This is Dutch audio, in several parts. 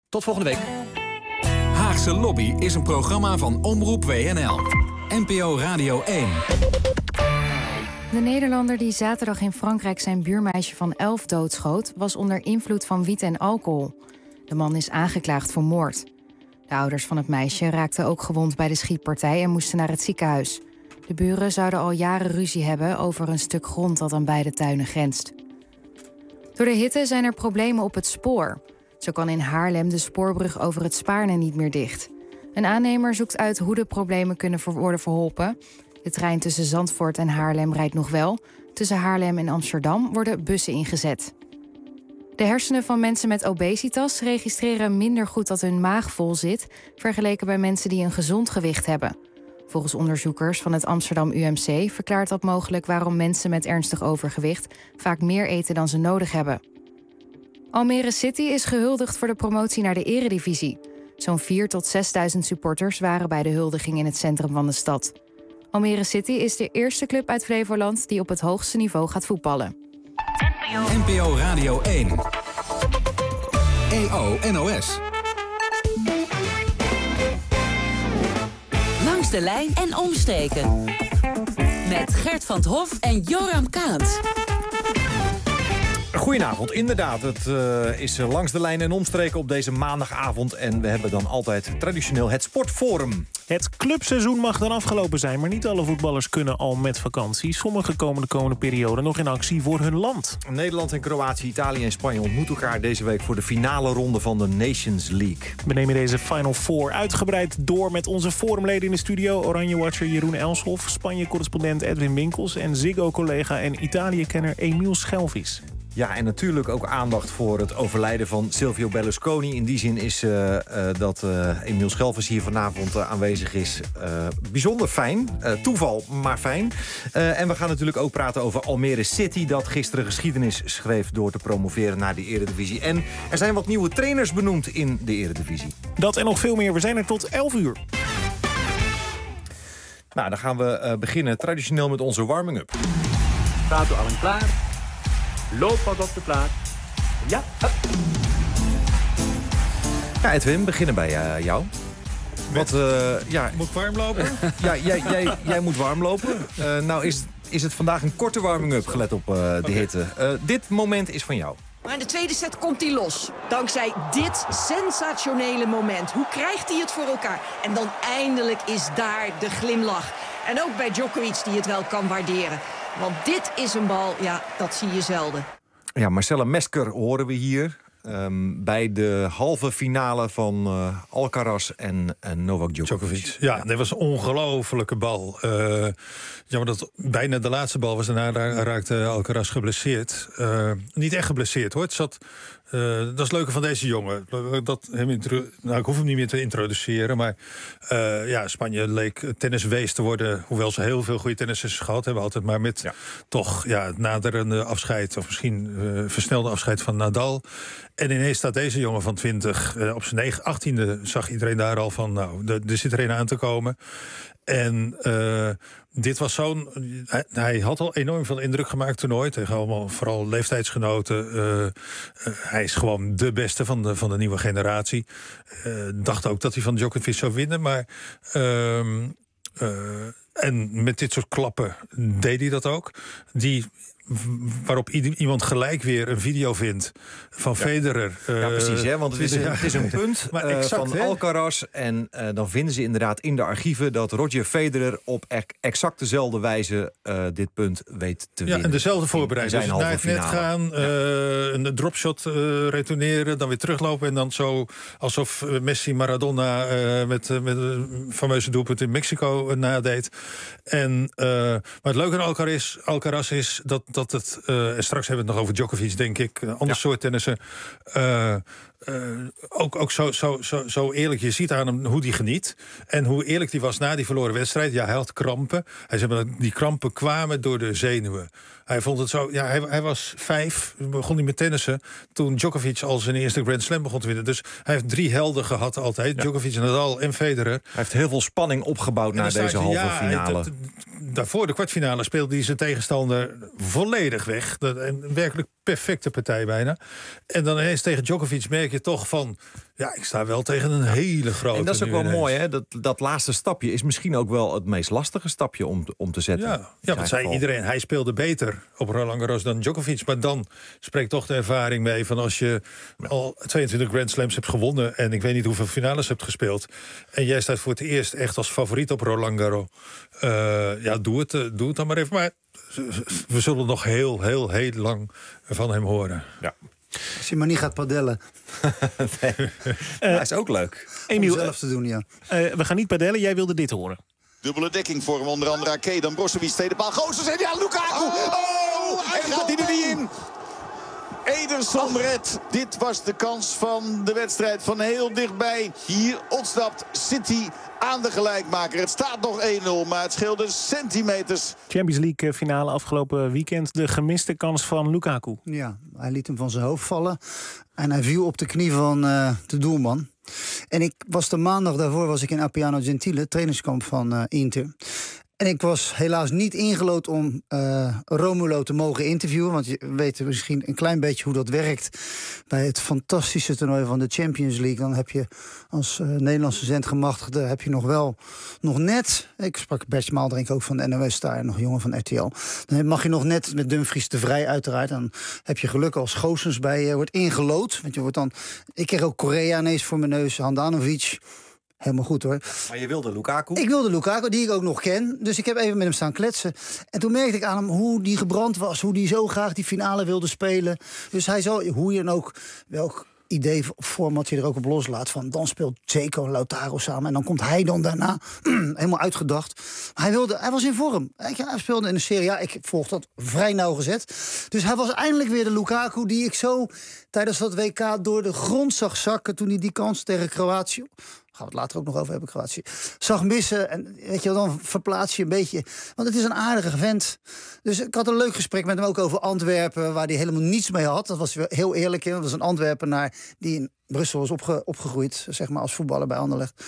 Tot volgende week. Haagse Lobby is een programma van Omroep WNL. NPO Radio 1. De Nederlander die zaterdag in Frankrijk zijn buurmeisje van 11 doodschoot, was onder invloed van wiet en alcohol. De man is aangeklaagd voor moord. De ouders van het meisje raakten ook gewond bij de schietpartij en moesten naar het ziekenhuis. De buren zouden al jaren ruzie hebben over een stuk grond dat aan beide tuinen grenst. Door de hitte zijn er problemen op het spoor. Zo kan in Haarlem de spoorbrug over het Spaarne niet meer dicht. Een aannemer zoekt uit hoe de problemen kunnen worden verholpen. De trein tussen Zandvoort en Haarlem rijdt nog wel. Tussen Haarlem en Amsterdam worden bussen ingezet. De hersenen van mensen met obesitas registreren minder goed dat hun maag vol zit, vergeleken bij mensen die een gezond gewicht hebben. Volgens onderzoekers van het Amsterdam UMC verklaart dat mogelijk waarom mensen met ernstig overgewicht vaak meer eten dan ze nodig hebben. Almere City is gehuldigd voor de promotie naar de Eredivisie. Zo'n 4.000 tot 6.000 supporters waren bij de huldiging in het centrum van de stad. Almere City is de eerste club uit Flevoland die op het hoogste niveau gaat voetballen. NPO Radio 1. EO NOS. Langs de lijn en omstreken. Met Gert van 't Hof en Joram Kaats. Goedenavond, inderdaad. Het is langs de lijn en omstreken op deze maandagavond. En we hebben dan altijd traditioneel het Sportforum. Het clubseizoen mag dan afgelopen zijn, maar niet alle voetballers kunnen al met vakantie. Sommigen komen de komende periode nog in actie voor hun land. Nederland en Kroatië, Italië en Spanje ontmoeten elkaar deze week voor de finale ronde van de Nations League. We nemen deze Final Four uitgebreid door met onze forumleden in de studio. Oranje-watcher Jeroen Elshoff, Spanje-correspondent Edwin Winkels en Ziggo-collega en Italië-kenner Emiel Schelvis. Ja, en natuurlijk ook aandacht voor het overlijden van Silvio Berlusconi. In die zin is dat Emiel Schelvis hier vanavond aanwezig is bijzonder fijn. Toeval, maar fijn. En we gaan natuurlijk ook praten over Almere City, dat gisteren geschiedenis schreef door te promoveren naar de Eredivisie. En er zijn wat nieuwe trainers benoemd in de Eredivisie. Dat en nog veel meer. We zijn er tot 11 uur. Nou, dan gaan we beginnen traditioneel met onze warming-up. Staat u allen klaar? Loop wat op de plaats. Ja, hup. Ja, Edwin, we beginnen bij jou. Wat, Moet ik warm lopen? Ja, jij moet warm lopen. Nou is het vandaag een korte warming-up, gelet op de hitte. Dit moment is van jou. Maar in de tweede set komt hij los. Dankzij dit sensationele moment. Hoe krijgt hij het voor elkaar? En dan eindelijk is daar de glimlach. En ook bij Djokovic die het wel kan waarderen. Want dit is een bal, ja, dat zie je zelden. Ja, Marcella Mesker horen we hier. Bij de halve finale van Alcaraz en Novak Djokovic. Ja, dat was een ongelofelijke bal. Jammer dat bijna de laatste bal was. Daarna raakte Alcaraz geblesseerd. Niet echt geblesseerd, hoor. Het zat... dat is het leuke van deze jongen. Ik hoef hem niet meer te introduceren. Maar Spanje leek tenniswees te worden. Hoewel ze heel veel goede tennissers gehad hebben altijd. Maar met toch het naderende afscheid. Of misschien versnelde afscheid van Nadal. En ineens staat deze jongen van 20. Op zijn 18e zag iedereen daar al van... er zit er een aan te komen. En dit was hij had al enorm veel indruk gemaakt toernooi. Tegen allemaal vooral leeftijdsgenoten. Hij is gewoon de beste van de nieuwe generatie. Dacht ook dat hij van Djokovic zou winnen. Maar... en met dit soort klappen deed hij dat ook. Waarop iemand gelijk weer een video vindt van Federer. Ja, precies, hè? Want het is een punt van Alcaraz. En dan vinden ze inderdaad in de archieven... dat Roger Federer op exact dezelfde wijze dit punt weet te winnen. Ja, en dezelfde voorbereiding. Dus naar het net gaan, een dropshot retourneren... dan weer teruglopen en dan zo... alsof Messi Maradona met een fameuze doelpunt in Mexico nadeed. Maar het leuke aan Alcaraz is dat het... en straks hebben we het nog over Djokovic, denk ik. Een ander soort tennissen. Ook zo eerlijk. Je ziet aan hem hoe hij geniet. En hoe eerlijk hij was na die verloren wedstrijd. Ja, hij had krampen. Hij zei maar, die krampen kwamen door de zenuwen. Hij vond het zo... Ja, hij was 5, begon hij met tennissen... toen Djokovic al zijn eerste Grand Slam begon te winnen. Dus hij heeft 3 helden gehad altijd. Ja. Djokovic, Nadal en Federer. Hij heeft heel veel spanning opgebouwd naar deze halve finale. Daarvoor de kwartfinale speelde hij zijn tegenstander volledig weg. Een werkelijk perfecte partij bijna. En dan ineens tegen Djokovic merk je toch van... Ja, ik sta wel tegen een hele grote. En dat is ook nu wel ineens. mooi, hè? Dat laatste stapje is misschien ook wel het meest lastige stapje om te zetten. Ja, want zei iedereen, hij speelde beter op Roland Garros dan Djokovic. Maar dan spreekt toch de ervaring mee van als je al 22 Grand Slams hebt gewonnen en ik weet niet hoeveel finales hebt gespeeld. En jij staat voor het eerst echt als favoriet op Roland Garros. Doe het dan maar even. Maar we zullen nog heel lang van hem horen. Ja. Als je maar niet gaat padellen. Dat is ook leuk. Emiel, Om zelf te doen, ja. We gaan niet padellen, jij wilde dit horen. Dubbele dekking voor hem, onder andere Ake. Dan Brozovic, tweede paal. Goossens en ja, Lukaku! En gaat hij er niet in? Ederson redt. Dit was de kans van de wedstrijd van heel dichtbij. Hier ontsnapt City aan de gelijkmaker. Het staat nog 1-0, maar het scheelde centimeters. Champions League finale afgelopen weekend. De gemiste kans van Lukaku. Ja, hij liet hem van zijn hoofd vallen. En hij viel op de knie van de doelman. En ik was de maandag daarvoor in Appiano Gentile, trainingskamp van Inter. En ik was helaas niet ingelood om Romulo te mogen interviewen. Want je weet misschien een klein beetje hoe dat werkt bij het fantastische toernooi van de Champions League. Dan heb je als Nederlandse zendgemachtigde heb je nog net... Ik sprak Bert Maaldrink ook van de NOS daar, nog jongen van RTL. Dan mag je nog net met Dumfries de Vrij uiteraard. Dan heb je geluk als Goossens bij je wordt ingelood. Want je wordt dan... Ik kreeg ook Korea ineens voor mijn neus, Handanovic... Helemaal goed hoor. Maar je wilde Lukaku? Ik wilde Lukaku, die ik ook nog ken. Dus ik heb even met hem staan kletsen. En toen merkte ik aan hem hoe die gebrand was. Hoe die zo graag die finale wilde spelen. Dus hij zal, hoe je dan ook, welk idee of format je er ook op loslaat. Van dan speelt Dzeko en Lautaro samen. En dan komt hij dan daarna helemaal uitgedacht. Maar hij was in vorm. Hij speelde in de Serie A. Ik volg dat vrij nauwgezet. Dus hij was eindelijk weer de Lukaku die ik zo tijdens dat WK door de grond zag zakken. Toen hij die kans tegen Kroatië... Gaan we het later ook nog over hebben, Kroatië. Zag missen en weet je, dan verplaats je een beetje. Want het is een aardige vent. Dus ik had een leuk gesprek met hem ook over Antwerpen, waar hij helemaal niets mee had. Dat was heel eerlijk in. Dat was een Antwerpenaar die in Brussel was opgegroeid, zeg maar, als voetballer bij Anderlecht.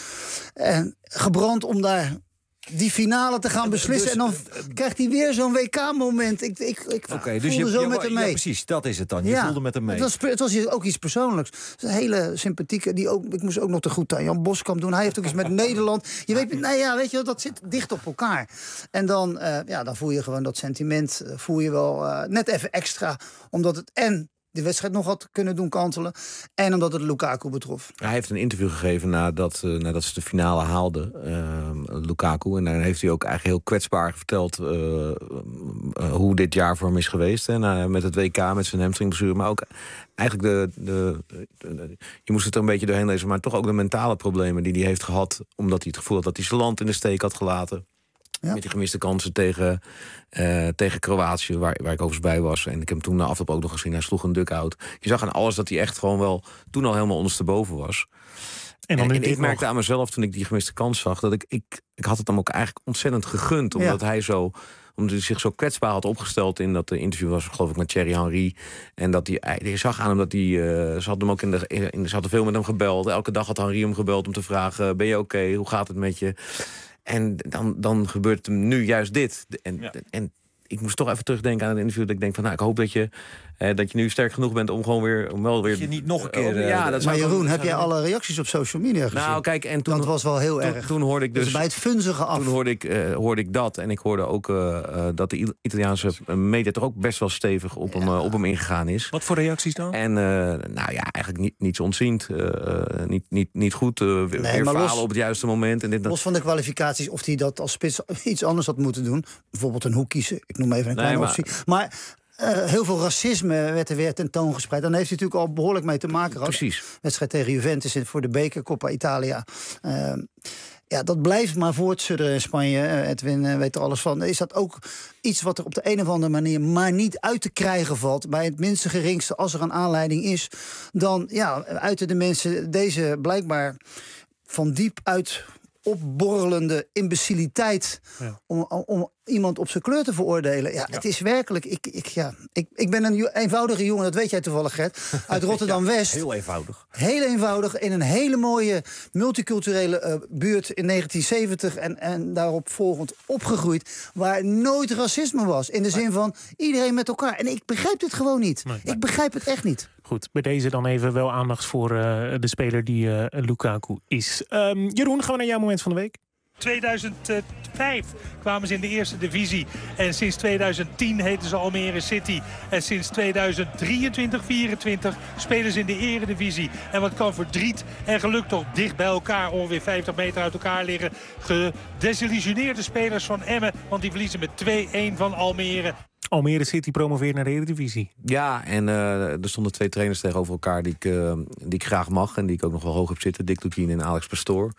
En gebrand om daar die finale te gaan beslissen. En dan krijgt hij weer zo'n WK-moment. Ik voelde zo met hem mee. Ja, precies, dat is het dan. Je voelde met hem mee. Het was ook iets persoonlijks. Het is een hele sympathieke... ik moest ook nog te goed aan Jan Boskamp doen. Hij heeft ook iets met Nederland. Je weet, dat zit dicht op elkaar. En dan voel je gewoon dat sentiment. Voel je wel net even extra. Omdat het de wedstrijd nog had kunnen doen kantelen. En omdat het Lukaku betrof. Hij heeft een interview gegeven nadat ze de finale haalden, Lukaku. En daar heeft hij ook eigenlijk heel kwetsbaar verteld hoe dit jaar voor hem is geweest. En, met het WK, met zijn hamstringblessure. Maar ook eigenlijk je moest het er een beetje doorheen lezen, maar toch ook de mentale problemen die hij heeft gehad. Omdat hij het gevoel had dat hij zijn land in de steek had gelaten. Ja. Met die gemiste kansen tegen Kroatië, waar ik overigens bij was. En ik heb hem toen na afloop ook nog gezien. Hij sloeg een duck-out. Je zag aan alles dat hij echt gewoon wel toen al helemaal ondersteboven was. En ik merkte aan mezelf toen ik die gemiste kans zag, dat ik had het hem ook eigenlijk ontzettend gegund. Omdat hij zich zo kwetsbaar had opgesteld in dat interview was, geloof ik, met Thierry Henry. En dat je zag aan hem dat ze hadden hem ook ze hadden veel met hem gebeld. Elke dag had Henry hem gebeld om te vragen: ben je oké? Hoe gaat het met je? En dan gebeurt hem nu juist dit. En ik moest toch even terugdenken aan het interview. Dat ik denk van, ik hoop dat je nu sterk genoeg bent om gewoon weer... Dat je niet nog een keer... maar Jeroen, heb jij alle reacties op social media gezien? Nou, kijk, en toen... Dat was wel heel erg. Toen hoorde ik dus... bij het funzige af. Toen hoorde ik dat. En ik hoorde ook dat de Italiaanse media toch ook best wel stevig op hem ingegaan is. Wat voor reacties dan? En eigenlijk niets ontziend. Niet goed. Weer falen op het juiste moment. En dit, los van de kwalificaties, of hij dat als spits iets anders had moeten doen. Bijvoorbeeld een hoek kiezen. Ik noem even een kleine optie. Maar heel veel racisme werd er weer tentoongespreid. Dan heeft hij natuurlijk al behoorlijk mee te maken gehad. Precies. Wedstrijd tegen Juventus voor de beker, Coppa Italia. Dat blijft maar voortsudderen in Spanje. Edwin weet er alles van. Is dat ook iets wat er op de een of andere manier maar niet uit te krijgen valt? Bij het minste geringste, als er een aanleiding is, dan uiten de mensen deze blijkbaar van diep uit opborrelende imbeciliteit om iemand op zijn kleur te veroordelen. Ja, het is werkelijk... Ik ben een eenvoudige jongen, dat weet jij toevallig, Gert. Uit Rotterdam-West. Heel eenvoudig. Heel eenvoudig. In een hele mooie multiculturele buurt in 1970... en daarop volgend opgegroeid... waar nooit racisme was. In de zin van iedereen met elkaar. En ik begrijp dit gewoon niet. Nee. Ik begrijp het echt niet. Goed, bij deze dan even wel aandacht voor de speler die Lukaku is. Jeroen, gaan we naar jouw moment van de week? 2005 kwamen ze in de eerste divisie. En sinds 2010 heten ze Almere City. En sinds 2023-24 spelen ze in de eredivisie. En wat kan verdriet en geluk toch dicht bij elkaar, ongeveer 50 meter uit elkaar liggen. Gedesillusioneerde spelers van Emmen, want die verliezen met 2-1 van Almere. Almere City promoveert naar de Eredivisie. Ja, en er stonden 2 trainers tegenover elkaar die ik graag mag... en die ik ook nog wel hoog heb zitten. Dick Lukien en Alex Pastoor.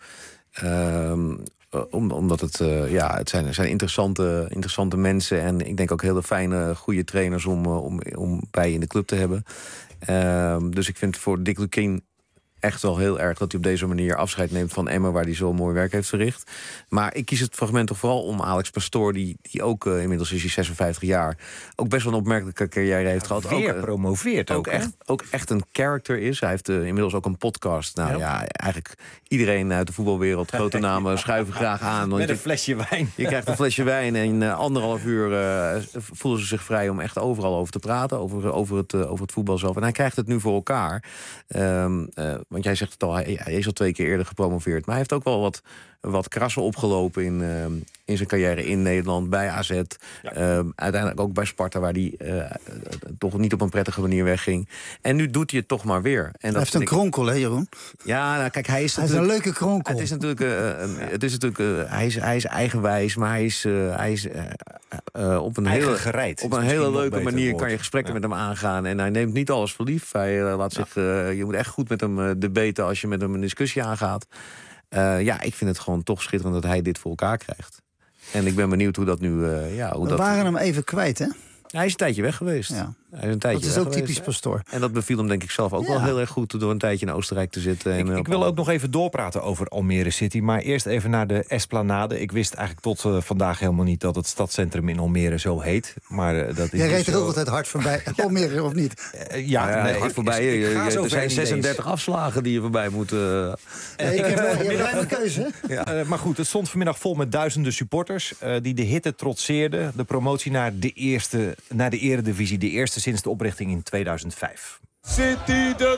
Omdat het zijn interessante mensen... en ik denk ook hele fijne, goede trainers om bij in de club te hebben. Dus ik vind voor Dick Lukien echt wel heel erg dat hij op deze manier afscheid neemt van Emmen, waar hij zo mooi werk heeft verricht. Maar ik kies het fragment toch vooral om Alex Pastoor, die ook inmiddels is hij 56 jaar, ook best wel een opmerkelijke carrière heeft gehad. Weer promoveert ook echt een character is. Hij heeft inmiddels ook een podcast. Nou ja, eigenlijk iedereen uit de voetbalwereld, grote namen, schuiven graag aan. Met een flesje wijn. Je krijgt een flesje wijn en 1,5 uur voelen ze zich vrij om echt overal over te praten, over het voetbal zelf. En hij krijgt het nu voor elkaar. Want jij zegt het al, hij is al 2 keer eerder gepromoveerd. Maar hij heeft ook wel wat krassen opgelopen in zijn carrière in Nederland, bij AZ. Ja. Uiteindelijk ook bij Sparta, waar hij toch niet op een prettige manier wegging. En nu doet hij het toch maar weer. En hij heeft een kronkel, hè, Jeroen? Ja, nou, kijk, hij is een leuke kronkel. Het is natuurlijk hij is eigenwijs, maar hij is op een hele leuke manier kan je gesprekken met hem aangaan. En hij neemt niet alles voor lief. Hij laat zich, je moet echt goed met hem debaten als je met hem een discussie aangaat. Ik vind het gewoon toch schitterend dat hij dit voor elkaar krijgt. En ik ben benieuwd hoe dat nu... We waren hem even kwijt, hè? Hij is een tijdje weg geweest. Ja. Dat is ook typisch Pastoor. En dat beviel hem denk ik zelf ook wel heel erg goed door een tijdje in Oostenrijk te zitten. Ik wil ook nog even doorpraten over Almere City. Maar eerst even naar de Esplanade. Ik wist eigenlijk tot vandaag helemaal niet dat het stadscentrum in Almere zo heet. Maar dat is jij reed er ook altijd hard voorbij, Almere of niet? Hard voorbij. Er zijn 36 afslagen die je voorbij moet. Ik heb een keuze. Maar goed, het stond vanmiddag vol met duizenden supporters die de hitte trotseerden. De promotie naar de eredivisie, de eerste sinds de oprichting in 2005. City de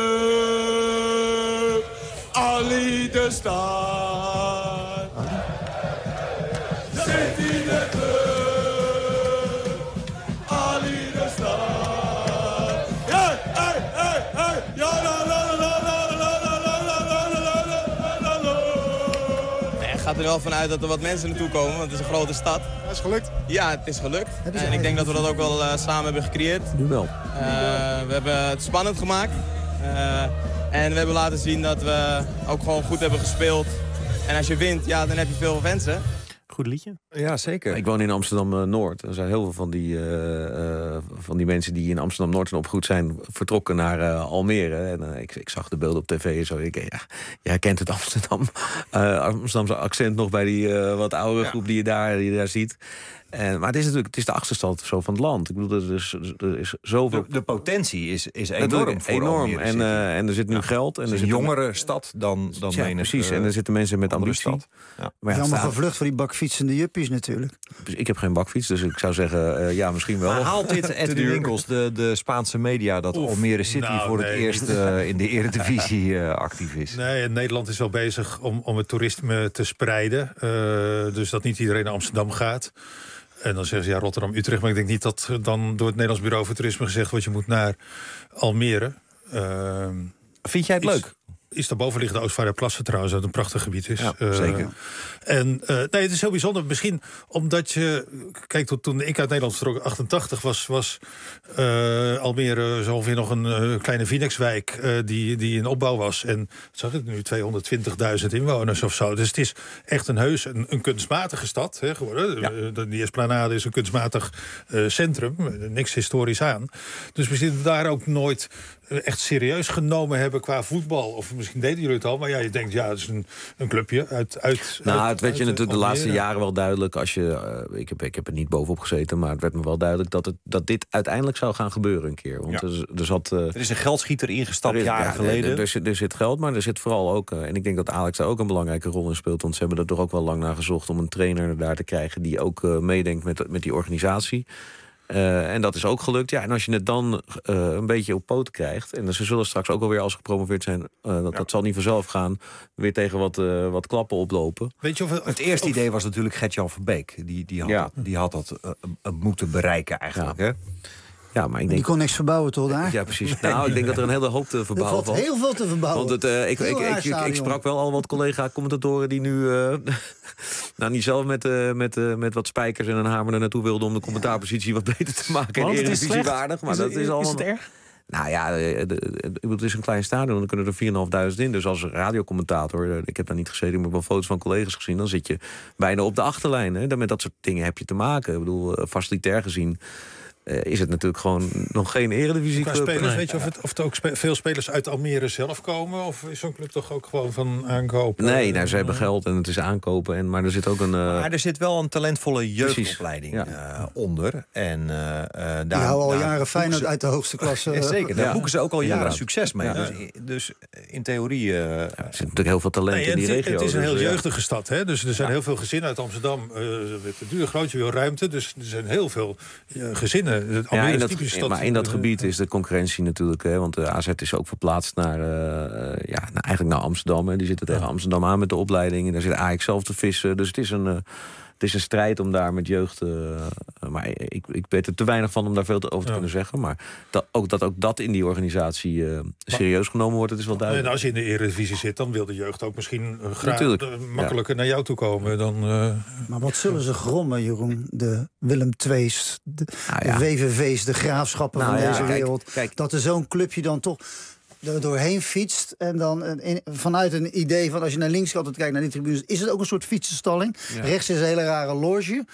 club, Ali de stad. City de club, Ali de stad. Hey, hey, hey, hey. Ja, la, la, la, la, la, la, la, la, la. Ik ga er wel vanuit dat er wat mensen naartoe komen, want het is een grote stad. Is gelukt? Ja, het is gelukt. En ik denk dat we dat ook wel samen hebben gecreëerd. Nu wel. We hebben het spannend gemaakt. En we hebben laten zien dat we ook gewoon goed hebben gespeeld. En als je wint, dan heb je veel fans, hè? Goed liedje. Ja, zeker. Ik woon in Amsterdam-Noord. Er zijn heel veel van die mensen die in Amsterdam-Noord zijn opgegroeid zijn vertrokken naar Almere. En ik zag de beelden op tv en zo. Je herkent het Amsterdamse accent nog bij die wat oudere groep die je daar ziet. Maar het is de achterstand zo van het land. Ik bedoel, er is zoveel... De potentie is enorm voor Almere. En er zit nu geld. En het is een jongere stad dan precies. En er zitten mensen met ambitie. Ja. Maar allemaal gevlucht voor die bakfietsende juppies natuurlijk. Ik heb geen bakfiets, dus ik zou zeggen, misschien wel. Maar haalt dit Edwin Winkels, de Spaanse media, dat Almere City voor het eerst in de eredivisie actief is? Nee, Nederland is wel bezig om het toerisme te spreiden. Dus dat niet iedereen naar Amsterdam gaat. En dan zeggen ze Rotterdam, Utrecht. Maar ik denk niet dat dan door het Nederlands Bureau voor Toerisme gezegd wordt, je moet naar Almere. Vind jij het leuk? Is daarboven liggen de Oostvaarderplassen trouwens, dat een prachtig gebied is. Ja, zeker. Het is heel bijzonder. Misschien omdat je... Kijk, toen ik uit Nederland vertrok, 88, was Almere zo ongeveer nog een kleine Vinex-wijk die in opbouw was. En zag ik nu 220.000 inwoners of zo. Dus het is echt een kunstmatige stad geworden. Ja. Die Esplanade is een kunstmatig centrum. Niks historisch aan. Dus misschien daar ook nooit echt serieus genomen hebben qua voetbal. Of misschien deden jullie het al, maar ja, je denkt, ja, het is een clubje uit het werd je natuurlijk de laatste jaren wel duidelijk. Als je, ik heb er niet bovenop gezeten, maar het werd me wel duidelijk dat dit uiteindelijk zou gaan gebeuren een keer. Want er is een geldschieter ingestapt jaren geleden. Er zit geld, maar er zit vooral ook, en ik denk dat Alex daar ook een belangrijke rol in speelt. Want ze hebben er toch ook wel lang naar gezocht om een trainer daar te krijgen die ook meedenkt met die organisatie. En dat is ook gelukt. Ja, en als je het dan een beetje op poten krijgt, en ze zullen straks ook alweer, als ze gepromoveerd zijn, dat zal niet vanzelf gaan, weer tegen wat klappen oplopen. Weet je het eerste idee was natuurlijk Gert-Jan Verbeek. Die had dat moeten bereiken eigenlijk. Ja. Hè? Ja, maar ik denk... Die kon niks verbouwen toch daar? Ja, precies. Nou, ik denk dat er een hele hoop te verbouwen valt. Er valt heel veel te verbouwen. Want ik sprak wel al wat collega-commentatoren die nu niet zelf met wat spijkers en een hamer er naartoe wilden om de commentaarpositie wat beter te maken. Want en het is slecht. Waardig, maar dat is allemaal... Is het erg? Nou ja, het is een klein stadion, dan kunnen er 4.500 in. Dus als radiocommentator, ik heb daar niet gezeten, maar ik heb wel foto's van collega's gezien, dan zit je bijna op de achterlijn. Hè? Met dat soort dingen heb je te maken. Ik bedoel, facilitair gezien is het natuurlijk gewoon nog geen eredivisieclub. Qua spelers, weet je of er ook veel spelers uit Almere zelf komen? Of is zo'n club toch ook gewoon van aankopen? Nee, ze hebben geld en het is aankopen. Maar er zit ook een... Maar er zit wel een talentvolle jeugdopleiding onder. En, die houden al jaren Feyenoord uit de hoogste klasse. Zeker, daar boeken ze ook al jaren succes mee. Ja. Dus in theorie... er zit natuurlijk heel veel talent in die regio. Het is een heel jeugdige stad. Hè? Dus er zijn heel veel gezinnen uit Amsterdam. Het duur groot, je wil ruimte. Dus er zijn heel veel gezinnen. Maar in dat gebied is de concurrentie natuurlijk, hè, want de AZ is ook verplaatst naar eigenlijk naar Amsterdam. Hè. Die zitten tegen Amsterdam aan met de opleiding. En daar zit Ajax zelf te vissen. Dus het is een strijd om daar met jeugd... maar ik weet er te weinig van om daar veel over te kunnen zeggen. Maar dat dat in die organisatie serieus genomen wordt, het is wel duidelijk. En als je in de Eredivisie zit, dan wil de jeugd ook misschien graag makkelijker naar jou toe komen. Dan, Maar wat zullen ze grommen, Jeroen? De Willem II's, de VVV's, de graafschappen van deze wereld. Kijk. Dat er zo'n clubje dan toch er doorheen fietst. En dan vanuit een idee van, als je naar links gaat en kijkt naar die tribunes, is het ook een soort fietsenstalling. Ja. Rechts is een hele rare loge.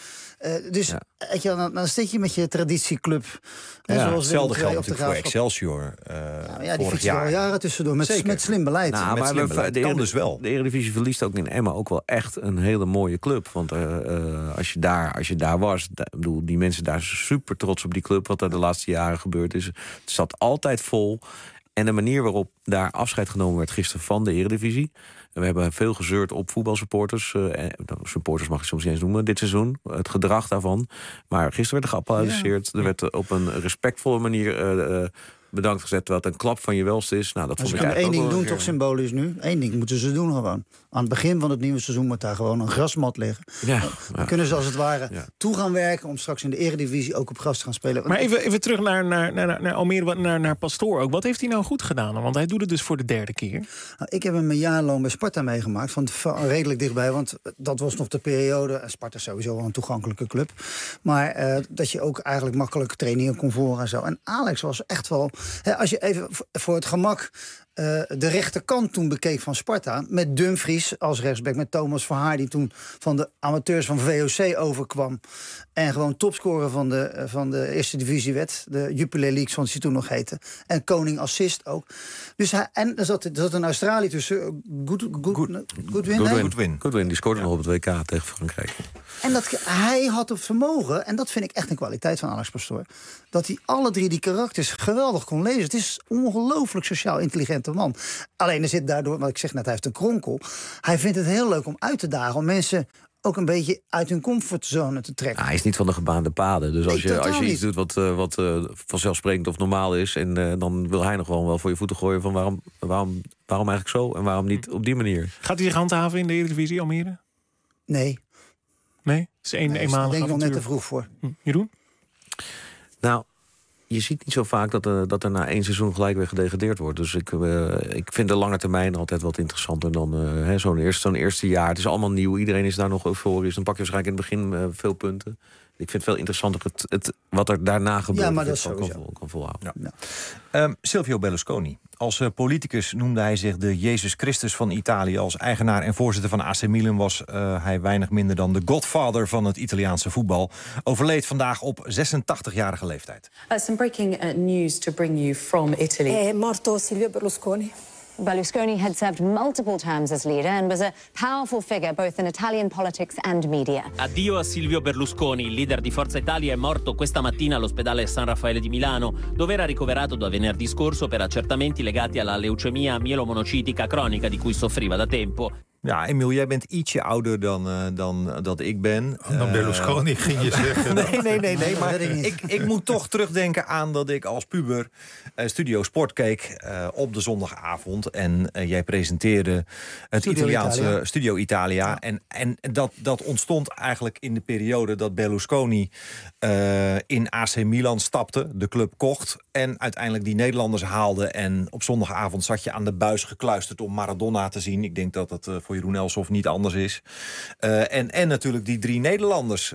Weet je, dan zit je met je traditieclub. Hetzelfde geldt natuurlijk voor Excelsior. Die fietsen al jaren tussendoor. Met slim beleid. Nou, maar de Eredivisie verliest ook in Emmen ook wel echt een hele mooie club. Want als je daar was, bedoel, die mensen daar zijn super trots op die club, wat er de laatste jaren gebeurd is. Het zat altijd vol. En de manier waarop daar afscheid genomen werd gisteren van de Eredivisie. We hebben veel gezeurd op voetbalsupporters. Supporters mag ik soms niet eens noemen dit seizoen. Het gedrag daarvan. Maar gisteren werd er geapplaudisseerd. Er werd op een respectvolle manier bedankt gezet, terwijl het een klap van je welste is. Nou, dat vond ik eigenlijk één ding doen, toch symbolisch nu. Eén ding moeten ze doen gewoon. Aan het begin van het nieuwe seizoen moet daar gewoon een grasmat liggen. Dan kunnen ze als het ware toe gaan werken om straks in de Eredivisie ook op gras te gaan spelen. Maar even terug naar Almere, naar Pastoor ook. Wat heeft hij nou goed gedaan? Want hij doet het dus voor de 3e keer. Nou, ik heb hem een jaar lang bij Sparta meegemaakt. Van redelijk dichtbij, want dat was nog de periode. Sparta is sowieso wel een toegankelijke club. Maar dat je ook eigenlijk makkelijk trainingen kon volgen en zo. En Alex was echt wel... als je even voor het gemak de rechterkant toen bekeek van Sparta, met Dumfries als rechtsback, met Thomas Verhaar, die toen van de amateurs van VOC overkwam en gewoon topscorer van de eerste divisie werd, de Jupiler League, zoals hij toen nog heette, en koning assist ook. Dus er zat een Australië tussen, Goodwin, die scoorde nog op het WK tegen Frankrijk. En hij had het vermogen, en dat vind ik echt een kwaliteit van Alex Pastoor, dat hij alle 3 die karakters geweldig kon lezen. Het is een ongelooflijk sociaal intelligente man. Alleen er zit daardoor, wat ik zeg net, hij heeft een kronkel. Hij vindt het heel leuk om uit te dagen, om mensen ook een beetje uit hun comfortzone te trekken. Hij is niet van de gebaande paden. Dus als je iets doet wat vanzelfsprekend of normaal is, en dan wil hij nog wel voor je voeten gooien van waarom eigenlijk zo en waarom niet op die manier. Gaat hij zich handhaven in de Eredivisie Almere? Nee. Nee? Het is eenmalig avontuur. Daar denk ik nog net te vroeg voor. Jeroen? Nou, je ziet niet zo vaak dat er na 1 seizoen gelijk weer gedegradeerd wordt. Dus ik vind de lange termijn altijd wat interessanter dan zo'n eerste jaar. Het is allemaal nieuw, iedereen is daar nog euforisch. Dan pak je waarschijnlijk in het begin veel punten. Ik vind het veel interessanter wat er daarna gebeurt. Ja, maar dat kan volhouden. Ja. Silvio Berlusconi. Als politicus noemde hij zich de Jezus Christus van Italië. Als eigenaar en voorzitter van AC Milan was hij weinig minder dan de godfather van het Italiaanse voetbal. Overleed vandaag op 86-jarige leeftijd. Some breaking news to bring you from Italy. È morto Silvio Berlusconi. Berlusconi had served multiple terms as leader and was a powerful figure both in Italian politics and media. Addio a Silvio Berlusconi, il leader di Forza Italia è morto questa mattina all'ospedale San Raffaele di Milano, dove era ricoverato da venerdì scorso per accertamenti legati alla leucemia mielomonocitica cronica di cui soffriva da tempo. Ja, Emiel, jij bent ietsje ouder dan dat ik ben. Dan Berlusconi ging je zeggen. Nee, maar ik moet toch terugdenken aan dat ik als puber Studio Sport keek op de zondagavond. En jij presenteerde het Italiaanse Studio Italia. En dat ontstond eigenlijk in de periode dat Berlusconi in AC Milan stapte, de club kocht en uiteindelijk die Nederlanders haalde. En op zondagavond zat je aan de buis gekluisterd om Maradona te zien. Ik denk dat dat voor Jeroen Elshoff niet anders is. En natuurlijk die 3 Nederlanders.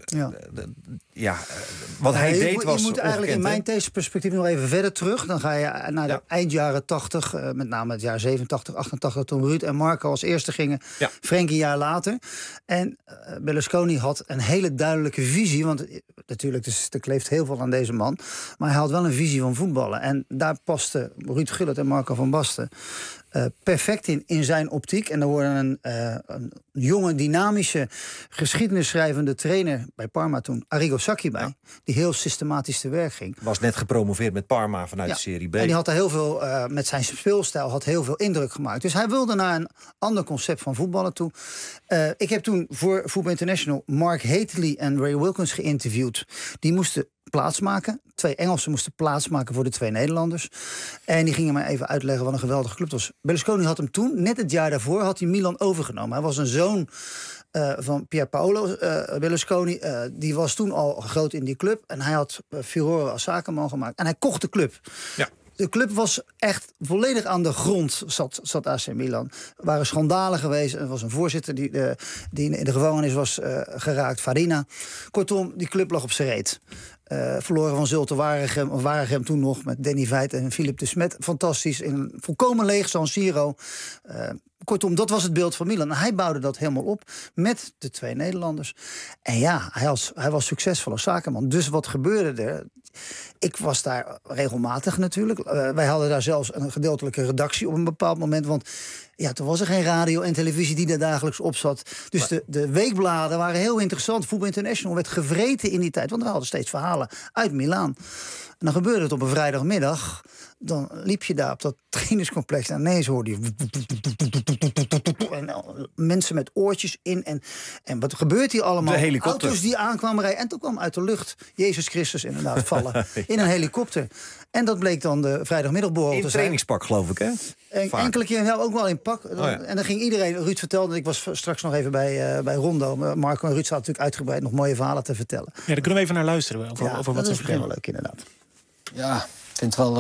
Wat hij deed was... Je moet eigenlijk in mijn perspectief nog even verder terug. Dan ga je naar de eind jaren 80, met name het jaar 87, 88... toen Ruud en Marco als eerste gingen. Ja. Frenkie een jaar later. En Berlusconi had een hele duidelijke visie. Want natuurlijk, er kleeft heel veel aan deze man. Maar hij had wel een visie van voetballen. En daar paste Ruud Gullit en Marco van Basten perfect in zijn optiek. En er worden een jonge, dynamische, geschiedenisschrijvende trainer bij Parma toen, Arrigo Sacchi, bij. Die heel systematisch te werk ging. Was net gepromoveerd met Parma vanuit de Serie B. En die had er heel veel, met zijn speelstijl, had heel veel indruk gemaakt. Dus hij wilde naar een ander concept van voetballen toe. Ik heb toen voor Voetbal International Mark Hateley en Ray Wilkins geïnterviewd. Die moesten plaatsmaken. 2 Engelsen moesten plaatsmaken voor de 2 Nederlanders. En die gingen mij even uitleggen wat een geweldige club was. Berlusconi had hem toen, net het jaar daarvoor, had hij Milan overgenomen. Hij was een zoon van Pier Paolo Berlusconi. Die was toen al groot in die club. En hij had Furore als zakenman gemaakt. En hij kocht de club. Ja. De club was echt volledig aan de grond, zat AC Milan. Er waren schandalen geweest. Er was een voorzitter die in de gevangenis was geraakt, Farina. Kortom, die club lag op zijn reet. Verloren van Zulte Waregem toen nog met Danny Veit en Philip de Smet. Fantastisch, in een volkomen leeg San Siro. Kortom, dat was het beeld van Milan. En hij bouwde dat helemaal op met de 2 Nederlanders. En ja, hij was succesvol als zakenman. Dus wat gebeurde er? Ik was daar regelmatig natuurlijk. Wij hadden daar zelfs een gedeeltelijke redactie op een bepaald moment. Want ja, toen was er geen radio en televisie die daar dagelijks op zat. Dus de weekbladen waren heel interessant. Voetbal International werd gevreten in die tijd. Want we hadden steeds verhalen uit Milaan. En dan gebeurde het op een vrijdagmiddag. Dan liep je daar op dat trainingscomplex. En ineens hoorde je... En mensen met oortjes in. En wat gebeurt hier allemaal? De helikopter. Auto's die aankwamen rijden. En toen kwam uit de lucht Jezus Christus inderdaad vallen. In een helikopter. En dat bleek dan de vrijdagmiddagborrel te zijn. In trainingspak, geloof ik, hè? Enkele keer ook wel in pak. En dan ging iedereen... Ruud vertelde, ik was straks nog even bij Rondo. Marco en Ruud zaten natuurlijk uitgebreid nog mooie verhalen te vertellen. Ja, daar kunnen we even naar luisteren. Over wat dat ze is wel leuk, inderdaad. Ja, ik vind het wel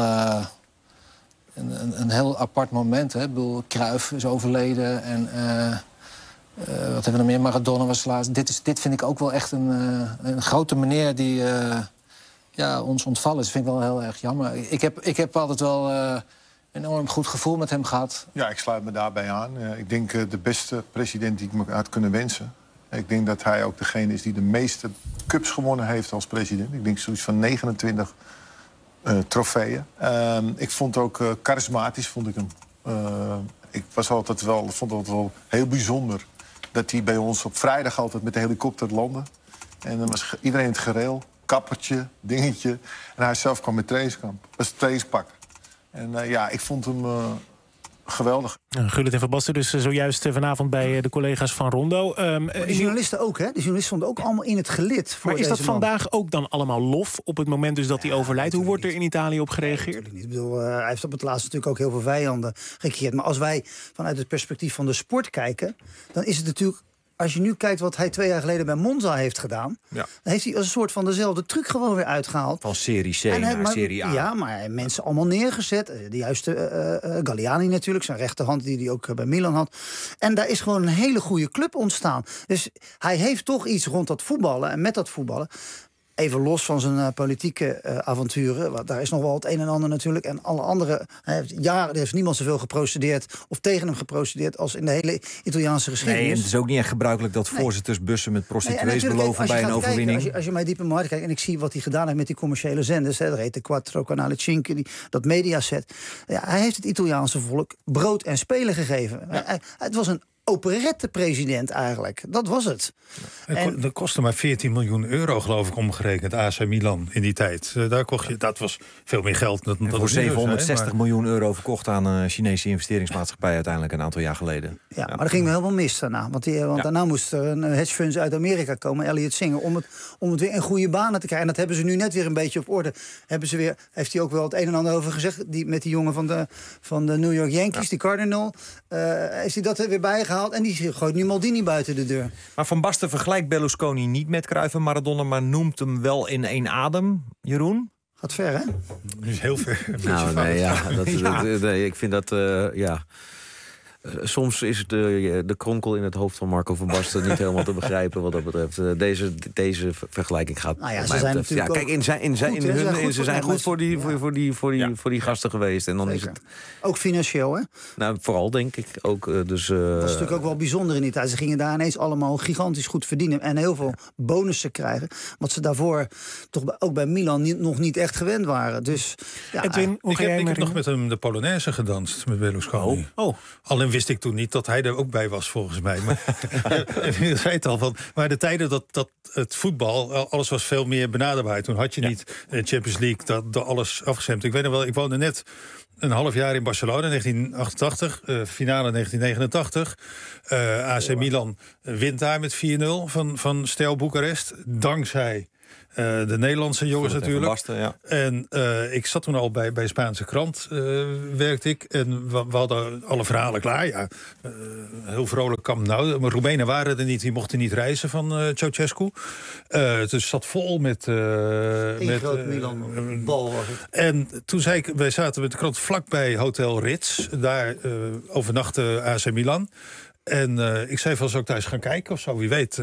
een heel apart moment. Hè? Ik bedoel, Cruyff is overleden en wat hebben we nog meer? Maradona was laatst. Dit vind ik ook wel echt een grote meneer die ons ontvallen is. Dat vind ik wel heel erg jammer. Ik heb altijd wel een enorm goed gevoel met hem gehad. Ja, ik sluit me daarbij aan. Ik denk de beste president die ik me had kunnen wensen. Ik denk dat hij ook degene is die de meeste cups gewonnen heeft als president. Ik denk zoiets van 29 trofeeën. Ik vond ook charismatisch, vond ik hem. Ik vond het altijd wel heel bijzonder dat hij bij ons op vrijdag altijd met de helikopter landde. En dan was iedereen het gereel, kappertje, dingetje. En hij zelf kwam met trainingspak. En ik vond hem geweldig. Gullit en Van Basten dus zojuist vanavond bij de collega's van Rondo. De journalisten ook, hè? De journalisten stonden ook allemaal in het gelid. Maar is dat vandaag ook dan allemaal lof op het moment dus dat hij overlijdt? Hoe wordt er in Italië op gereageerd? Nee, niet. Ik bedoel, hij heeft op het laatst natuurlijk ook heel veel vijanden gecreëerd. Maar als wij vanuit het perspectief van de sport kijken, dan is het natuurlijk... Als je nu kijkt wat hij 2 jaar geleden bij Monza heeft gedaan... dan heeft hij als een soort van dezelfde truc gewoon weer uitgehaald. Van Serie C naar Serie A. Ja, maar hij heeft mensen allemaal neergezet. De juiste Galliani natuurlijk, zijn rechterhand die hij ook bij Milan had. En daar is gewoon een hele goede club ontstaan. Dus hij heeft toch iets rond dat voetballen en met dat voetballen... even los van zijn politieke avonturen. Want daar is nog wel het een en ander natuurlijk. En alle andere... er heeft niemand zoveel geprocedeerd of tegen hem geprocedeerd als in de hele Italiaanse geschiedenis. Nee, en het is ook niet echt gebruikelijk dat voorzitters bussen met prostituees beloven bij een overwinning. Kijken, als je mij diep in mijn hart kijkt en ik zie wat hij gedaan heeft met die commerciële zenders, dat heet de Quattro Canale Cinque, dat mediaset. Ja, hij heeft het Italiaanse volk brood en spelen gegeven. Ja. Het was een operette-president eigenlijk. Dat was het. Dat kostte maar 14 miljoen euro, geloof ik, omgerekend. AC Milan in die tijd. Daar kocht je, dat was veel meer geld. Dan voor 760 miljoen euro verkocht aan een Chinese investeringsmaatschappij uiteindelijk een aantal jaar geleden. Ja, maar dat ging wel mis daarna. Want daarna moest er een hedge funds uit Amerika komen, Elliott Singer, om het weer in goede banen te krijgen. En dat hebben ze nu net weer een beetje op orde. Heeft hij ook wel het een en ander over gezegd, met die jongen van de New York Yankees, die Cardinal. Heeft hij dat er weer bijgehaald en die gooit nu Maldini buiten de deur. Maar Van Basten vergelijkt Berlusconi niet met Cruyff en Maradona, maar noemt hem wel in één adem. Jeroen? Gaat ver, hè? Dat is heel ver. Ik vind dat, soms is de kronkel in het hoofd van Marco van Basten niet helemaal te begrijpen wat dat betreft. Deze vergelijking gaat. Nou ja, ze zijn natuurlijk ze zijn goed voor die gasten geweest. En dan zeker. Is het ook financieel, hè? Nou, vooral denk ik ook. Dat was natuurlijk ook wel bijzonder in die tijd. Ze gingen daar ineens allemaal gigantisch goed verdienen en heel veel bonussen krijgen. Wat ze daarvoor toch ook bij Milan nog niet echt gewend waren. Dus ja, Edwin, ik heb nog met hem de Polonaise gedanst met Berlusconi. Alleen wist ik toen niet dat hij er ook bij was, volgens mij. Maar je zei het al, maar de tijden dat het voetbal, alles was veel meer benaderbaar. Toen had je niet de Champions League, dat alles afgestemd. Ik weet nog wel, ik woonde net een half jaar in Barcelona, 1988, finale 1989. AC Milan wint daar met 4-0 van Steaua Boekarest, dankzij de Nederlandse jongens natuurlijk. Basten, ja. En ik zat toen al bij Spaanse krant, werkte ik. En we hadden alle verhalen klaar. Ja, heel vrolijk Camp Nou. Maar Roemenen waren er niet, die mochten niet reizen van Ceausescu. Dus zat vol met groot Milan bal was het. En toen zei ik, wij zaten met de krant vlakbij Hotel Ritz. Daar overnachtte AC Milan. En ik zei van, zou ik thuis gaan kijken of zo, wie weet.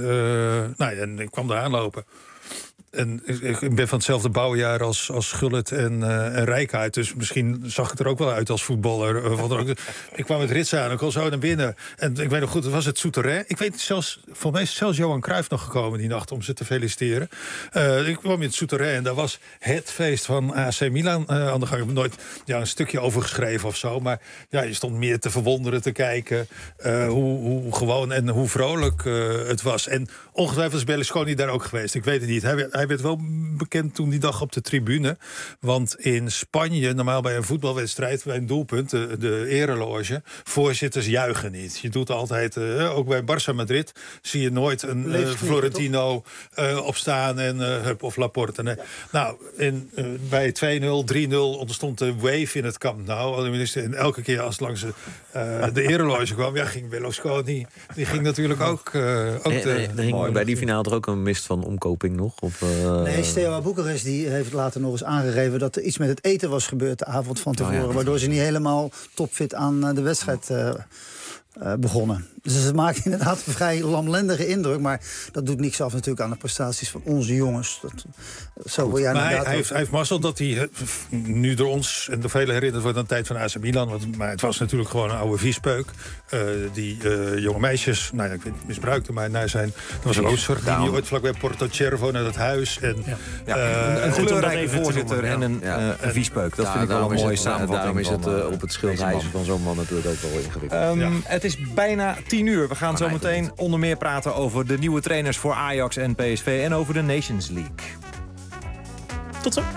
En ik kwam daar aanlopen. En ik ben van hetzelfde bouwjaar als Gullit en Rijkaard. Dus misschien zag ik er ook wel uit als voetballer. Ik kwam met Ritz aan, ik kwam zo naar binnen. En ik weet nog goed, het was het Souterrain. Ik weet zelfs, voor mij is zelfs Johan Cruijff nog gekomen die nacht om ze te feliciteren. Ik kwam in het Souterrain en daar was het feest van AC Milan aan de gang. Ik heb nooit een stukje over geschreven of zo. Maar ja, je stond meer te verwonderen te kijken. Hoe gewoon en hoe vrolijk het was. En ongetwijfeld is Berlusconi daar ook geweest. Ik weet het niet. Hij werd wel bekend toen die dag op de tribune. Want in Spanje, normaal bij een voetbalwedstrijd, bij een doelpunt, de ereloge, voorzitters juichen niet. Je doet altijd, ook bij Barça Madrid, zie je nooit een Florentino opstaan en of Laporte. Nee. Nou, bij 2-0, 3-0 ontstond de wave in het Camp Nou. En elke keer als langs de ereloge kwam, ging Berlusconi. Die ging natuurlijk ook bij die finale er ook een mist van omkoping nog? Nee, Steaua Boekarest die heeft later nog eens aangegeven dat er iets met het eten was gebeurd de avond van tevoren. Waardoor ze niet helemaal topfit aan de wedstrijd begonnen. Dus het maakt inderdaad een vrij lamlendige indruk. Maar dat doet niks af natuurlijk aan de prestaties van onze jongens. Hij heeft mazzel dat hij nu door ons en door velen herinnerd wordt aan de tijd van AC Milan. Maar het was natuurlijk gewoon een oude viespeuk. Die jonge meisjes, ik weet niet, misbruikte, maar er was een Ooster die ooit vlakbij Porto Cervo naar dat huis. En, een kleurrijke voorzitter en een viespeuk. Dat vind ik wel een mooie samenvatting. Daarom is het op het schild hijsen van zo'n man natuurlijk ook wel ingewikkeld. Het is bijna 10:00. We gaan zo meteen onder meer praten over de nieuwe trainers voor Ajax en PSV en over de Nations League. Tot zo.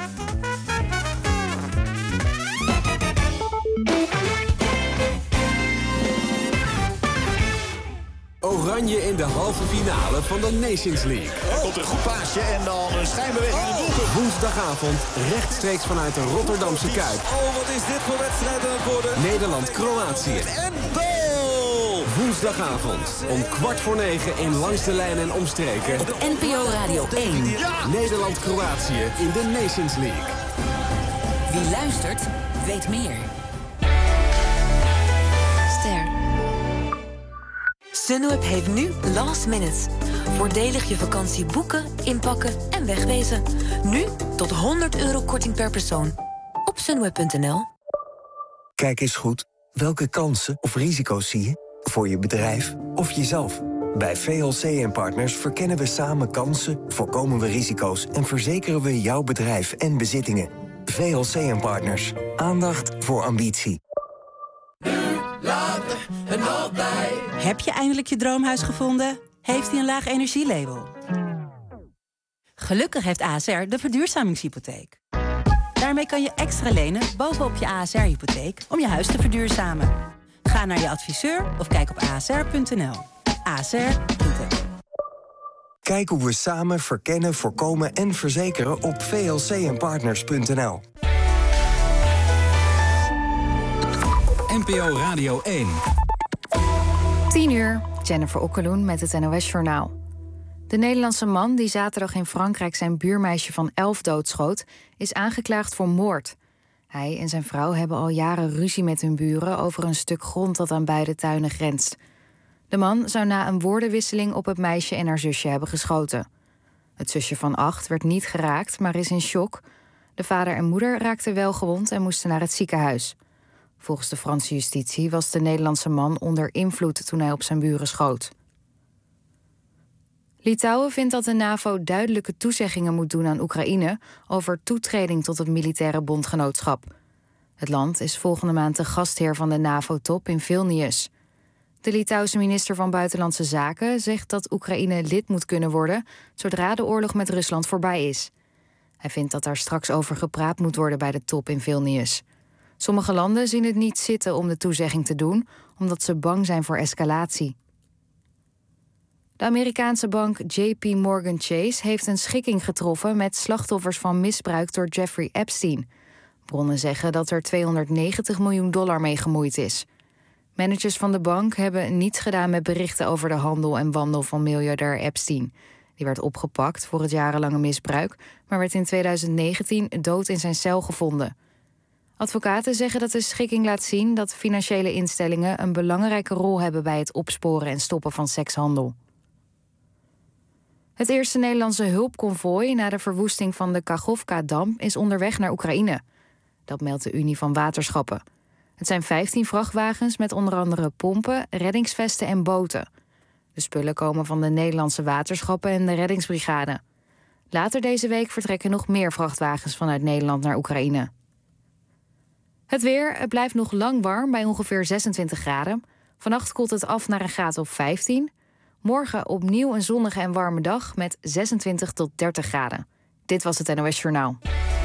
Oranje in de halve finale van de Nations League. Er komt een goed paasje en dan een schijnbeweging in de doelpunt. Woensdagavond rechtstreeks vanuit de Rotterdamse Kuip. Wat is dit voor wedstrijd aan het worden? Nederland-Kroatië. En goal! Woensdagavond om 8:45 in Langs de Lijn en Omstreken. Op NPO Radio 1. Ja! Nederland-Kroatië in de Nations League. Wie luistert, weet meer. Sunweb heeft nu last minute. Voordelig je vakantie boeken, inpakken en wegwezen. Nu tot €100 korting per persoon. Op sunweb.nl. Kijk eens goed. Welke kansen of risico's zie je? Voor je bedrijf of jezelf? Bij VLC Partners verkennen we samen kansen, voorkomen we risico's en verzekeren we jouw bedrijf en bezittingen. VLC Partners. Aandacht voor ambitie. Later en altijd. Heb je eindelijk je droomhuis gevonden? Heeft hij een laag energielabel? Gelukkig heeft ASR de verduurzamingshypotheek. Daarmee kan je extra lenen bovenop je ASR-hypotheek om je huis te verduurzamen. Ga naar je adviseur of kijk op asr.nl. ASR doet het. Kijk hoe we samen verkennen, voorkomen en verzekeren op vlcnpartners.nl. NPO Radio 1. 10:00, Jennifer Okkeloen met het NOS-journaal. De Nederlandse man die zaterdag in Frankrijk zijn buurmeisje van 11 doodschoot, is aangeklaagd voor moord. Hij en zijn vrouw hebben al jaren ruzie met hun buren over een stuk grond dat aan beide tuinen grenst. De man zou na een woordenwisseling op het meisje en haar zusje hebben geschoten. Het zusje van 8 werd niet geraakt, maar is in shock. De vader en moeder raakten wel gewond en moesten naar het ziekenhuis. Volgens de Franse justitie was de Nederlandse man onder invloed toen hij op zijn buren schoot. Litouwen vindt dat de NAVO duidelijke toezeggingen moet doen aan Oekraïne over toetreding tot het militaire bondgenootschap. Het land is volgende maand de gastheer van de NAVO-top in Vilnius. De Litouwse minister van Buitenlandse Zaken zegt dat Oekraïne lid moet kunnen worden zodra de oorlog met Rusland voorbij is. Hij vindt dat daar straks over gepraat moet worden bij de top in Vilnius. Sommige landen zien het niet zitten om de toezegging te doen, omdat ze bang zijn voor escalatie. De Amerikaanse bank JP Morgan Chase heeft een schikking getroffen met slachtoffers van misbruik door Jeffrey Epstein. Bronnen zeggen dat er $290 miljoen mee gemoeid is. Managers van de bank hebben niets gedaan met berichten over de handel en wandel van miljardair Epstein. Die werd opgepakt voor het jarenlange misbruik, maar werd in 2019 dood in zijn cel gevonden. Advocaten zeggen dat de schikking laat zien dat financiële instellingen een belangrijke rol hebben bij het opsporen en stoppen van sekshandel. Het eerste Nederlandse hulpconvooi na de verwoesting van de Kachovka-dam is onderweg naar Oekraïne. Dat meldt de Unie van Waterschappen. Het zijn 15 vrachtwagens met onder andere pompen, reddingsvesten en boten. De spullen komen van de Nederlandse waterschappen en de reddingsbrigade. Later deze week vertrekken nog meer vrachtwagens vanuit Nederland naar Oekraïne. Het weer, het blijft nog lang warm bij ongeveer 26 graden. Vannacht koelt het af naar een graad of 15. Morgen opnieuw een zonnige en warme dag met 26 tot 30 graden. Dit was het NOS Journaal.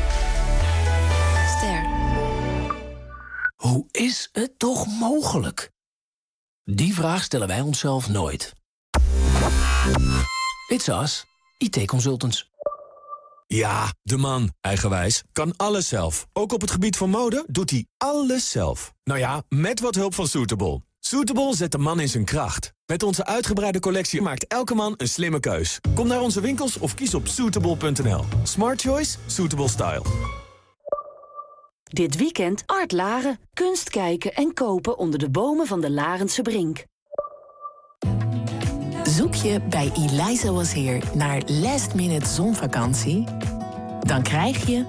Ster. Hoe is het toch mogelijk? Die vraag stellen wij onszelf nooit. It's us, IT-consultants. Ja, de man, eigenwijs, kan alles zelf. Ook op het gebied van mode doet hij alles zelf. Nou ja, met wat hulp van Suitable. Suitable zet de man in zijn kracht. Met onze uitgebreide collectie maakt elke man een slimme keus. Kom naar onze winkels of kies op suitable.nl. Smart choice, suitable style. Dit weekend Art Laren. Kunst kijken en kopen onder de bomen van de Larense Brink. Zoek je bij Eliza Was Here naar last minute zonvakantie? Dan krijg je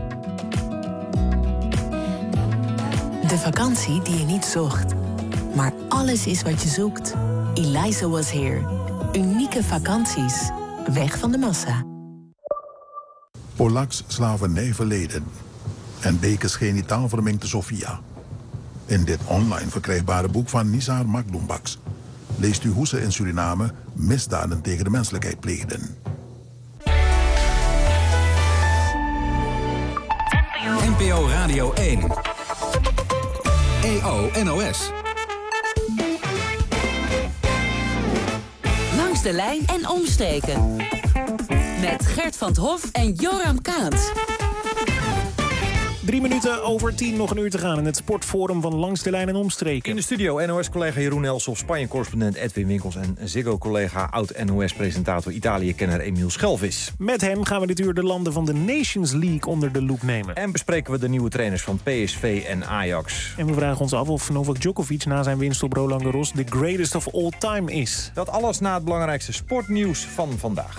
de vakantie die je niet zocht. Maar alles is wat je zoekt. Eliza Was Here. Unieke vakanties. Weg van de massa. Polaks slavernij verleden. En bekens genitaal verminkte Sofia. In dit online verkrijgbare boek van Nizar Makloumbaks leest u hoe ze in Suriname misdaden tegen de menselijkheid pleegden. NPO Radio 1. EO NOS. Langs de lijn en omstreken. Met Gert van 't Hof en Joram Kaats. 3 minuten over 10, nog een uur te gaan in het sportforum van Langs de Lijn en Omstreken. In de studio NOS-collega Jeroen Elshoff, Spanje-correspondent Edwin Winkels en Ziggo-collega oud-NOS-presentator Italië-kenner Emiel Schelvis. Met hem gaan we dit uur de landen van de Nations League onder de loep nemen. En bespreken we de nieuwe trainers van PSV en Ajax. En we vragen ons af of Novak Djokovic na zijn winst op Roland Garros de greatest of all time is. Dat alles na het belangrijkste sportnieuws van vandaag.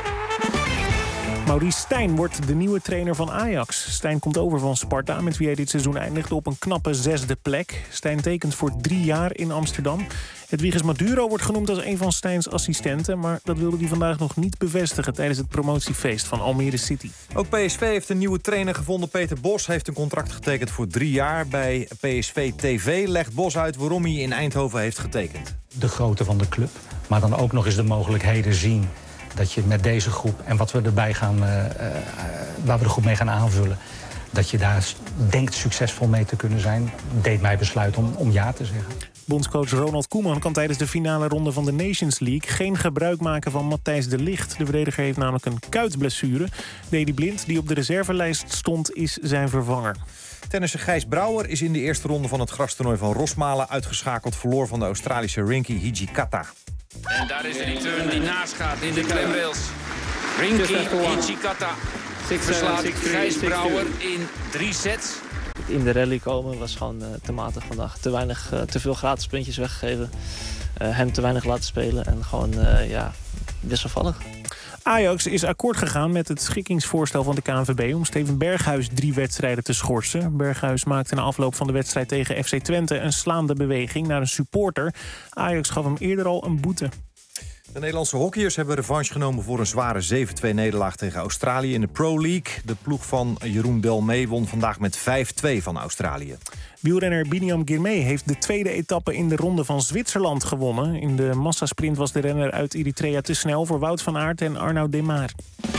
Maurice Stijn wordt de nieuwe trainer van Ajax. Stijn komt over van Sparta, met wie hij dit seizoen eindigde op een knappe 6e plek. Stijn tekent voor 3 jaar in Amsterdam. Hedwiges Maduro wordt genoemd als een van Stijns assistenten, maar dat wilde hij vandaag nog niet bevestigen tijdens het promotiefeest van Almere City. Ook PSV heeft een nieuwe trainer gevonden. Peter Bos heeft een contract getekend voor 3 jaar. Bij PSV TV legt Bos uit waarom hij in Eindhoven heeft getekend. De grootte van de club, maar dan ook nog eens de mogelijkheden zien dat je met deze groep en wat we erbij gaan, waar we de groep mee gaan aanvullen, dat je daar denkt succesvol mee te kunnen zijn, deed mij besluiten om ja te zeggen. Bondscoach Ronald Koeman kan tijdens de finale ronde van de Nations League geen gebruik maken van Matthijs de Ligt. De verdediger heeft namelijk een kuitblessure. Deli Blind, die op de reservelijst stond, is zijn vervanger. Tennisser Gijs Brouwer is in de eerste ronde van het grastoernooi van Rosmalen uitgeschakeld. Verloor van de Australische Rinky Hijikata. En daar is de return die naast gaat in de klemrails. Rinky Hijikata verslaat Gijs Brouwer in 3 sets. In de rally komen was gewoon te matig vandaag. Te veel gratis puntjes weggegeven. Hem te weinig laten spelen en gewoon wisselvallig. Ajax is akkoord gegaan met het schikkingsvoorstel van de KNVB om Steven Berghuis 3 wedstrijden te schorsen. Berghuis maakte na afloop van de wedstrijd tegen FC Twente een slaande beweging naar een supporter. Ajax gaf hem eerder al een boete. De Nederlandse hockeyers hebben revanche genomen voor een zware 7-2 nederlaag tegen Australië in de Pro League. De ploeg van Jeroen Delmee won vandaag met 5-2 van Australië. Wielrenner Biniam Girmay heeft de tweede etappe in de Ronde van Zwitserland gewonnen. In de massasprint was de renner uit Eritrea te snel voor Wout van Aert en Arnaud Démare.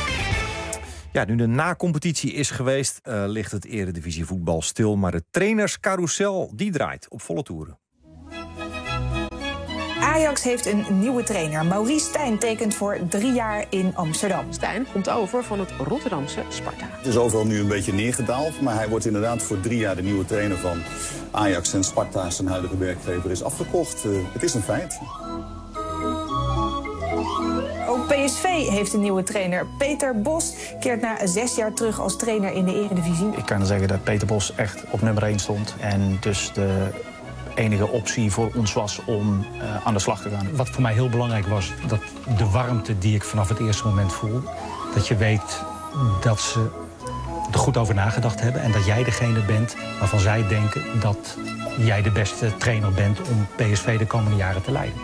Ja, nu de na-competitie is geweest, ligt het Eredivisie voetbal stil. Maar de trainerscarousel die draait op volle toeren. Ajax heeft een nieuwe trainer. Maurice Stijn tekent voor 3 jaar in Amsterdam. Stijn komt over van het Rotterdamse Sparta. Het is overal nu een beetje neergedaald, maar hij wordt inderdaad voor 3 jaar de nieuwe trainer van Ajax. En Sparta, zijn huidige werkgever, is afgekocht. Het is een feit. Ook PSV heeft een nieuwe trainer. Peter Bos keert na 6 jaar terug als trainer in de Eredivisie. Ik kan zeggen dat Peter Bos echt op nummer 1 stond en dus de enige optie voor ons was om aan de slag te gaan. Wat voor mij heel belangrijk was, dat de warmte die ik vanaf het eerste moment voel, dat je weet dat ze er goed over nagedacht hebben en dat jij degene bent waarvan zij denken dat jij de beste trainer bent om PSV de komende jaren te leiden.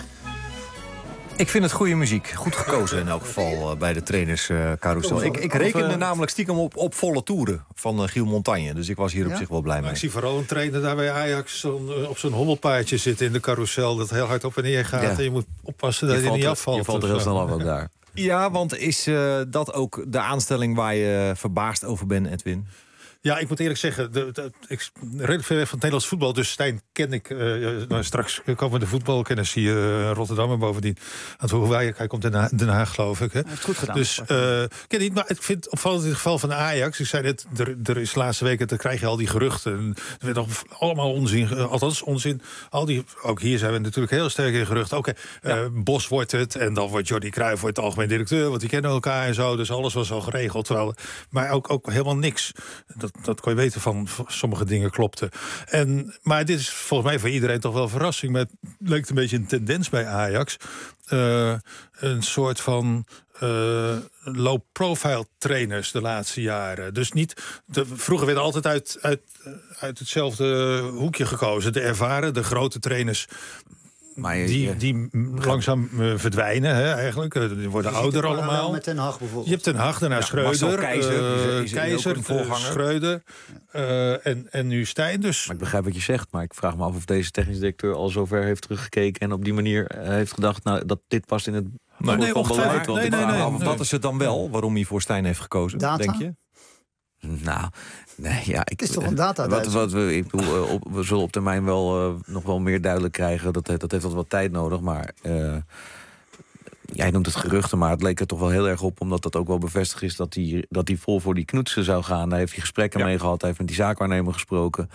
Ik vind het goede muziek. Goed gekozen in elk geval bij de trainerscarousel. Ik rekende namelijk stiekem op volle toeren van Giel Montagne. Dus ik was hier op zich wel blij mee. Ik zie vooral een trainer daar bij Ajax op zo'n hommelpaardje zitten in de carousel. Dat heel hard op en neer gaat. Ja. En je moet oppassen dat je niet afvalt. Je valt er heel snel af ook daar. Ja, want is dat ook de aanstelling waar je verbaasd over bent, Edwin? Ja, ik moet eerlijk zeggen, ik redelijk ver weg van het Nederlands voetbal. Dus Stijn ken ik. Straks komen de voetbalkenners hier Rotterdam en bovendien. Hij komt in Den Haag, geloof ik. Hè? Hij heeft het goed gedaan. Dus ken niet, maar ik vind het opvallend in het geval van Ajax. Ik zei net, er is de laatste weken, dan krijg je al die geruchten. En er werd nog allemaal onzin, althans onzin. Ook hier zijn we natuurlijk heel sterk in geruchten. Bos wordt het en dan wordt Jordi Cruijff wordt algemeen directeur. Want die kennen elkaar en zo. Dus alles was al geregeld. Maar ook helemaal niks. Dat kon je weten van sommige dingen klopten. Maar dit is volgens mij voor iedereen toch wel een verrassing. Maar het leek een beetje een tendens bij Ajax. Een soort van low-profile trainers de laatste jaren. Dus niet. Vroeger werd altijd uit hetzelfde hoekje gekozen. De ervaren, de grote trainers. Maar die langzaam verdwijnen, hè, eigenlijk. Die worden ouder allemaal. Met Ten Hag bijvoorbeeld. Je hebt Ten Hag, daarna Schreuder. Keizer, Schreuder. En nu Stijn dus. Maar ik begrijp wat je zegt, maar ik vraag me af of deze technisch directeur al zover heeft teruggekeken en op die manier heeft gedacht dat dit past in het beleid. Of dat is het dan wel, waarom hij voor Stijn heeft gekozen, denk je? Nou, nee, ja. Het is toch een data. We zullen op termijn wel nog wel meer duidelijk krijgen. Dat heeft wat tijd nodig, maar Jij noemt het geruchten, maar het leek er toch wel heel erg op... omdat dat ook wel bevestigd is dat hij vol voor die Knoetsen zou gaan. Daar heeft hij gesprekken mee gehad, hij heeft met die zaakwaarnemer gesproken.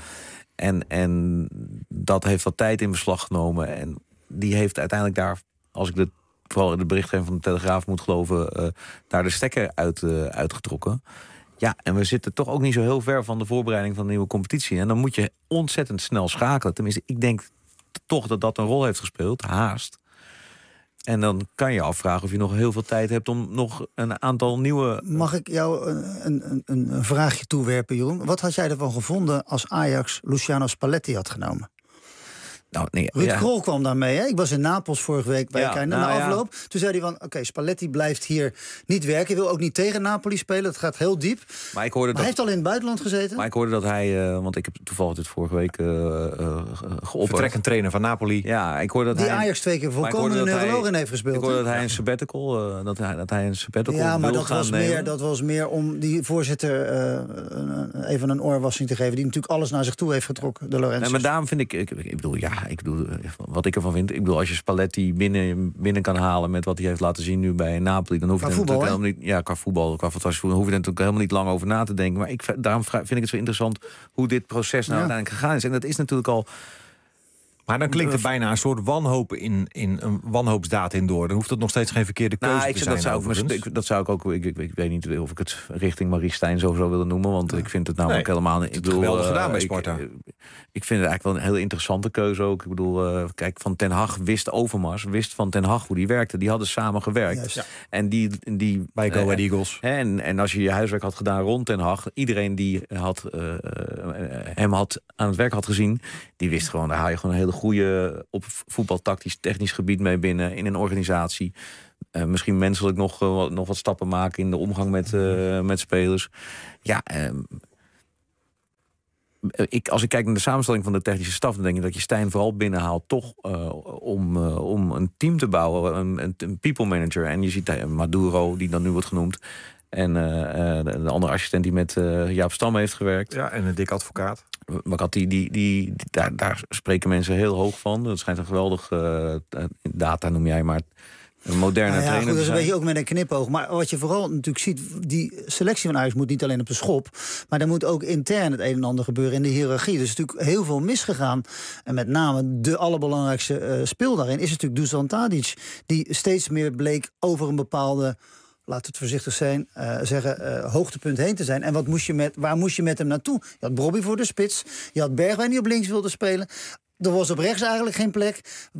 En dat heeft wat tijd in beslag genomen. En die heeft uiteindelijk daar, als ik vooral de berichtgeving van de Telegraaf moet geloven... daar de stekker uitgetrokken. Ja, en we zitten toch ook niet zo heel ver van de voorbereiding van de nieuwe competitie. En dan moet je ontzettend snel schakelen. Tenminste, ik denk toch dat dat een rol heeft gespeeld, haast. En dan kan je afvragen of je nog heel veel tijd hebt om nog een aantal nieuwe... Mag ik jou een vraagje toewerpen, Jeroen? Wat had jij ervan gevonden als Ajax Luciano Spalletti had genomen? Nou, nee, Ruud Krol kwam daarmee. Hè? Ik was in Napels vorige week bij elkaar. Na afloop, toen zei hij van... Oké, Spalletti blijft hier niet werken. Hij wil ook niet tegen Napoli spelen. Dat gaat heel diep. Maar hij heeft al in het buitenland gezeten. Maar ik hoorde dat hij... want ik heb toevallig dit vorige week geopperd. Vertrekkend trainer van Napoli. Ja, ik hoorde dat die Ajax 2 keer volkomen een neuroloog in heeft gespeeld. Ik hoorde dat hij een sabbatical... dat hij een sabbatical ja, maar dat was meer om die voorzitter even een oorwassing te geven... die natuurlijk alles naar zich toe heeft getrokken, de Laurentiis. Maar daarom vind ik bedoel, wat ik ervan vind... Ik bedoel, als je Spalletti binnen kan halen... met wat hij heeft laten zien nu bij Napoli... dan hoef je natuurlijk helemaal niet... Ja, qua voetbal, qua fantastisch voetbal... hoef je er natuurlijk helemaal niet lang over na te denken. Maar daarom vind ik het zo interessant... hoe dit proces nou uiteindelijk gegaan is. En dat is natuurlijk al... Maar dan klinkt er bijna een soort wanhoop in een wanhoopsdaad in door. Dan hoeft het nog steeds geen verkeerde keuze te zijn. Dat zou ik ook... Ik weet niet of ik het richting Marie Stijn zo zou willen noemen. Want ik vind het namelijk helemaal niet... Het is geweldig gedaan bij Sparta. Ik vind het eigenlijk wel een hele interessante keuze ook. Ik bedoel, kijk, Van Ten Hag wist Overmars. Wist Van Ten Hag hoe die werkte. Die hadden samen gewerkt. Ja. En die bij Go Ahead Eagles. En als je je huiswerk had gedaan rond Ten Hag... iedereen die hem aan het werk had gezien... die wist gewoon, daar haal je gewoon een hele goede op voetbaltactisch, technisch gebied mee binnen in een organisatie. Misschien menselijk nog wat stappen maken in de omgang met spelers. Ja, als ik kijk naar de samenstelling van de technische staf... dan denk ik dat je Stijn vooral binnenhaalt... toch om een team te bouwen, een people manager. En je ziet Maduro, die dan nu wordt genoemd... en de andere assistent die met Jaap Stam heeft gewerkt. Ja, en een dik advocaat. Maar daar spreken mensen heel hoog van. Dat schijnt een geweldig data, noem jij maar... Een moderne trainer. Goed, dat is een beetje ook met een knipoog. Maar wat je vooral natuurlijk ziet, die selectie van Ajax moet niet alleen op de schop, maar er moet ook intern het een en ander gebeuren in de hiërarchie. Er is natuurlijk heel veel misgegaan. En met name de allerbelangrijkste speel daarin is natuurlijk Dusan Tadic, die steeds meer bleek over een bepaalde, laat het voorzichtig zijn, hoogtepunt heen te zijn. En waar moest je met hem naartoe? Je had Brobby voor de spits. Je had Bergwijn die op links wilde spelen. Er was op rechts eigenlijk geen plek.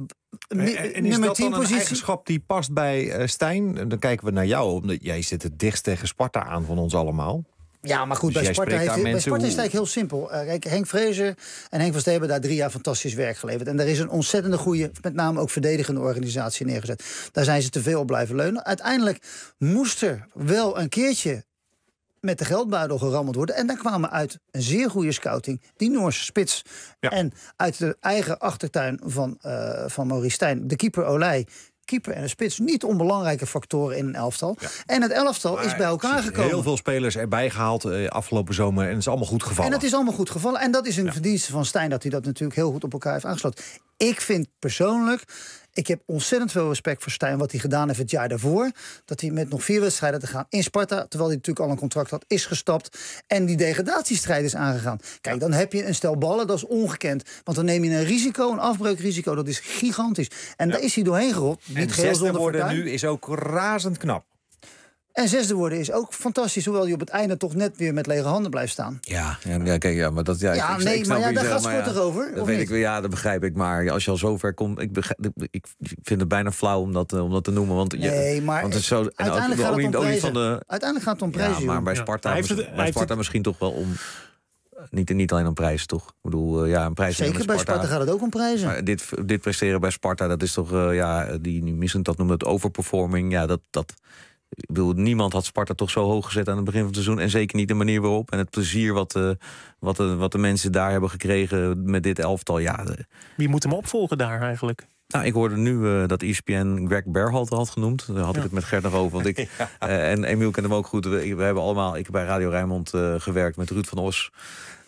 En is dat dan een eigenschap die past bij Stijn? Dan kijken we naar jou, omdat jij zit het dichtst tegen Sparta aan van ons allemaal. Ja, maar goed, dus bij Sparta is het eigenlijk heel simpel. Kijk, Henk Vrezer en Henk van Steen hebben daar 3 jaar fantastisch werk geleverd. En daar is een ontzettende goede, met name ook verdedigende organisatie neergezet. Daar zijn ze te veel op blijven leunen. Uiteindelijk moest er wel een keertje met de geldbuidel gerammeld worden. En daar kwamen uit een zeer goede scouting die Noorse spits. Ja. En uit de eigen achtertuin van Maurice Stijn, de keeper Olij. Keeper en een spits, niet onbelangrijke factoren in een elftal. Ja. En het elftal is bij elkaar gekomen. Heel veel spelers erbij gehaald afgelopen zomer en het is allemaal goed gevallen. En het is allemaal goed gevallen. En dat is een verdienste van Stijn, dat hij dat natuurlijk heel goed op elkaar heeft aangesloten. Ik vind persoonlijk, ik heb ontzettend veel respect voor Stijn, wat hij gedaan heeft het jaar daarvoor. Dat hij met nog 4 wedstrijden te gaan in Sparta, terwijl hij natuurlijk al een contract had, is gestapt. En die degradatiestrijd is aangegaan. Kijk, dan heb je een stel ballen, dat is ongekend. Want dan neem je een risico, een afbreukrisico, dat is gigantisch. En daar is hij doorheen gerold. En 6e worden nu is ook razend knap. En 6e worden is ook fantastisch, hoewel hij op het einde toch net weer met lege handen blijft staan. Maar dat... Ja, daar gaat sport toch over? Dat weet ik wel, ja, dat begrijp ik. Maar als je al zover komt... Ik vind het bijna flauw om dat te noemen. Want het is zo, uiteindelijk gaat het om prijzen. Ja, maar bij Sparta misschien toch wel om... Niet alleen om prijzen, toch? Ik bedoel, een prijs. Zeker, bij Sparta gaat het ook om prijzen. Maar dit presteren bij Sparta, dat is toch... die misschien dat noemt het overperforming. Ja, dat ik bedoel, niemand had Sparta toch zo hoog gezet aan het begin van het seizoen. En zeker niet de manier waarop. En het plezier wat de mensen daar hebben gekregen met dit elftal. Ja, Wie moet hem opvolgen daar eigenlijk? Nou, ik hoorde nu dat ESPN Greg Berhalter had genoemd. Daar had ik het met Gert nog over. Want en Emiel kent hem ook goed. Ik heb bij Radio Rijnmond gewerkt met Ruud van Os.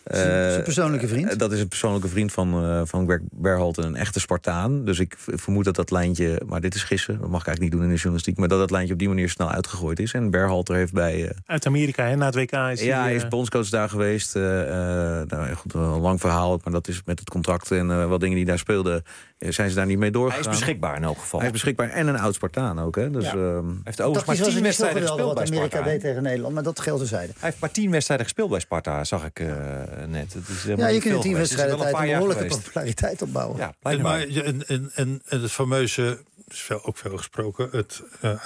Zijn persoonlijke vriend? Dat is een persoonlijke vriend van Greg Berhalter, een echte Spartaan. Dus ik vermoed dat lijntje, maar dit is gissen, dat mag ik eigenlijk niet doen in de journalistiek, maar dat lijntje op die manier snel uitgegooid is. En Berhalter heeft bij... Uit Amerika, hè? Na het WK is hij is bondscoach daar geweest. Goed, een lang verhaal, maar dat is met het contract en wat dingen die daar speelden, zijn ze daar niet mee doorgegaan. Hij is beschikbaar in elk geval. Hij is beschikbaar en een oud Spartaan ook. Hè? Dus, hij heeft overigens maar 10 wedstrijden gespeeld bij Sparta. Amerika deed tegen Nederland, maar dat geldt terzijde. Hij heeft maar 10 wedstrijden gespeeld bij Sparta, zag ik net. Het is je kunt in 10 wedstrijden tijd een behoorlijke populariteit opbouwen. Ja, en het fameuze, is ook veel gesproken, het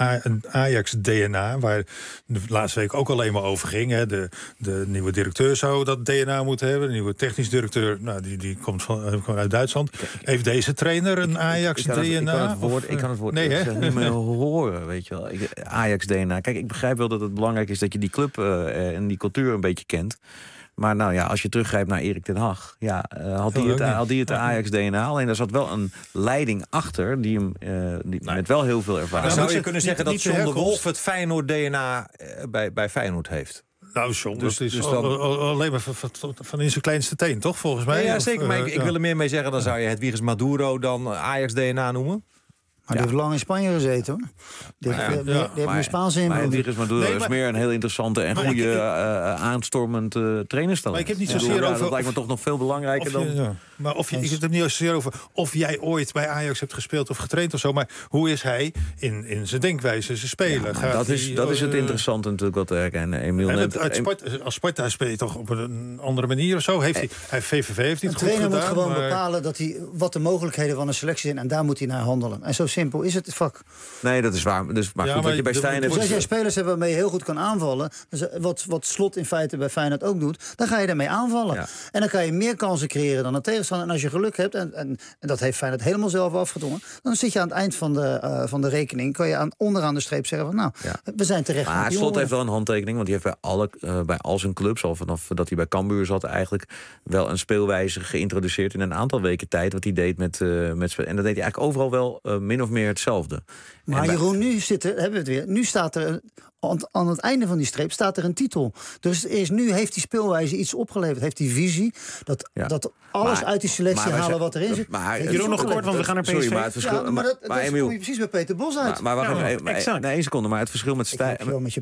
Ajax-DNA, waar de laatste week ook alleen maar over ging. Hè. De nieuwe directeur zou dat DNA moeten hebben. De nieuwe technisch directeur, die komt uit Duitsland. Heeft deze trainer een Ajax-DNA? Ik kan het woord nee, niet meer horen, weet je wel. Ajax-DNA. Kijk, ik begrijp wel dat het belangrijk is dat je die club en die cultuur een beetje kent. Maar nou ja, als je teruggrijpt naar Erik ten Hag, had hij het Ajax-DNA. Alleen daar zat wel een leiding achter die hem met wel heel veel ervaring. Zou je kunnen zeggen dat John de Wolf het Feyenoord-DNA bij Feyenoord heeft? Nou, John, dat is alleen maar van in zijn kleinste teen, toch, volgens mij? Ja, zeker, maar ik wil er meer mee zeggen. Dan zou je Hedwiges Maduro dan Ajax-DNA noemen. Maar die heeft lang in Spanje gezeten, hoor. Die heeft een Spaanse invloed. Maar Hedwiges Maduro is meer een heel interessante en goede aanstormend trainerstalent. Maar ik heb niet zozeer over... Dat lijkt me toch nog veel belangrijker dan... Ja. Maar ik heb het niet zozeer over of jij ooit bij Ajax hebt gespeeld of getraind of zo. Maar hoe is hij in zijn denkwijze, zijn spelen? Ja, dat is het interessante natuurlijk wat te herkennen. Emiel als Sparta speel je toch op een andere manier of zo? VVV heeft niet goed gedaan. Een trainer moet gewoon bepalen wat de mogelijkheden van een selectie zijn. En daar moet hij naar handelen. En zo simpel is het vak. Nee, dat is waar. Dus, maar goed, wat je bij Stijn hebt... Dus als jij spelers hebt waarmee je heel goed kan aanvallen... Dus wat Slot in feite bij Feyenoord ook doet... dan ga je daarmee aanvallen. Ja. En dan kan je meer kansen creëren dan een tegenstander. En als je geluk hebt, en dat heeft Feyenoord helemaal zelf afgedwongen... dan zit je aan het eind van de rekening... kan je onderaan de streep zeggen van... we zijn terecht. Maar Slot heeft wel een handtekening... want die heeft bij al zijn clubs... al vanaf dat hij bij Cambuur zat eigenlijk... wel een speelwijze geïntroduceerd in een aantal weken tijd... wat hij deed met en dat deed hij eigenlijk overal wel min of meer hetzelfde. Maar Jeroen, hebben we het weer. Nu staat er aan het einde van die streep staat er een titel. Dus nu heeft die speelwijze iets opgeleverd. Heeft die visie dat alles uit die selectie halen wat erin zit. Jeroen, nog kort, want we gaan naar PSV. Sorry, maar het verschil... maar kom je precies bij Peter Bos uit. Maar wacht even, één seconde. Maar het verschil met Stijn...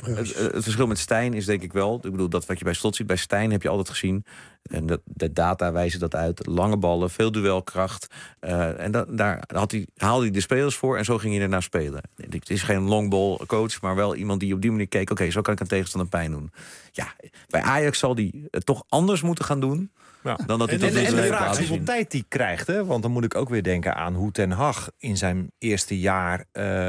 Het verschil met Stijn is denk ik wel... Ik bedoel, dat wat je bij Slot ziet, bij Stijn heb je altijd gezien... en de data wijzen dat uit. Lange ballen, veel duelkracht. En daar haalde hij de spelers voor... en zo ging hij ernaar spelen. Het is geen longball coach, maar wel iemand die op die manier keek... oké, zo kan ik een tegenstander pijn doen. Ja, bij Ajax zal hij het toch anders moeten gaan doen... dan dat hij tot en de vraag is hoeveel tijd hij krijgt. Hè? Want dan moet ik ook weer denken aan hoe Ten Hag... in zijn eerste jaar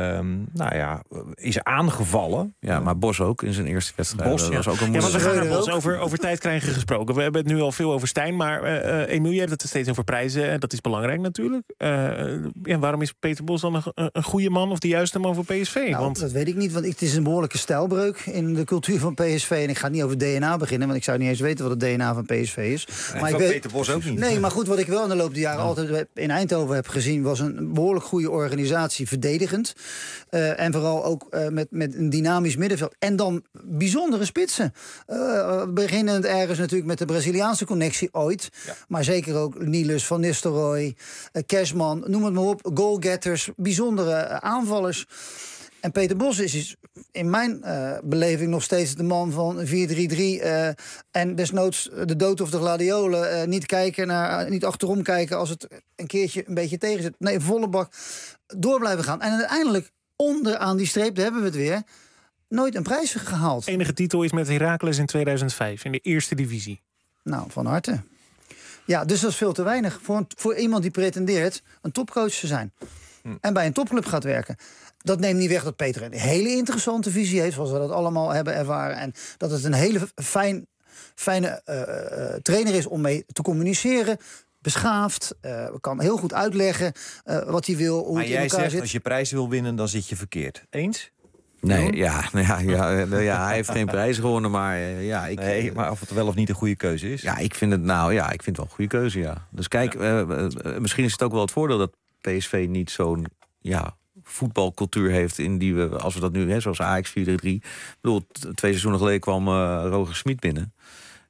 is aangevallen. Ja, maar Bos ook in zijn eerste wedstrijd. Bos, was ook een want we gaan naar Bos over tijd krijgen gesproken. We hebben het nu al veel over Stijn, maar Emiel, je hebt het steeds over prijzen. Dat is belangrijk natuurlijk. Waarom is Peter Bos dan een goede man of de juiste man voor PSV? Dat weet ik niet, want het is een behoorlijke stijlbreuk in de cultuur van PSV. En ik ga niet over DNA beginnen, want ik zou niet eens weten wat het DNA van PSV is. Maar Peter Bos ook niet. Nee, maar goed, wat ik wel in de loop der jaren altijd in Eindhoven heb gezien... was een behoorlijk goede organisatie, verdedigend. En vooral ook met een dynamisch middenveld. En dan bijzondere spitsen. Beginnend ergens natuurlijk met de Braziliaanse connectie ooit. Ja. Maar zeker ook Niels, Van Nistelrooy, Cashman, noem het maar op. Goalgetters, bijzondere aanvallers. En Peter Bos is in mijn beleving nog steeds de man van 4-3-3. En desnoods de dood of de gladiolen. Niet achterom kijken als het een keertje een beetje tegen zit. Nee, volle bak door blijven gaan. En uiteindelijk onderaan die streep, daar hebben we het weer... nooit een prijs gehaald. De enige titel is met Heracles in 2005 in de eerste divisie. Nou, van harte. Ja, dus dat is veel te weinig voor iemand die pretendeert een topcoach te zijn. En bij een topclub gaat werken. Dat neemt niet weg dat Peter een hele interessante visie heeft... zoals we dat allemaal hebben ervaren. En dat het een hele fijne trainer is om mee te communiceren. Beschaafd, kan heel goed uitleggen wat hij wil. Hoe maar het in jij elkaar zegt, zit. als je prijzen wil winnen, dan zit je verkeerd. Eens? Nee, hij heeft geen prijzen gewonnen, maar maar of het wel of niet een goede keuze is? Ja, ik vind het wel een goede keuze, ja. Dus kijk, misschien is het ook wel het voordeel dat PSV niet zo'n voetbalcultuur heeft in die we, als we dat nu, zoals Ajax 4-3. Ik bedoel, 2 seizoenen geleden kwam Roger Smit binnen.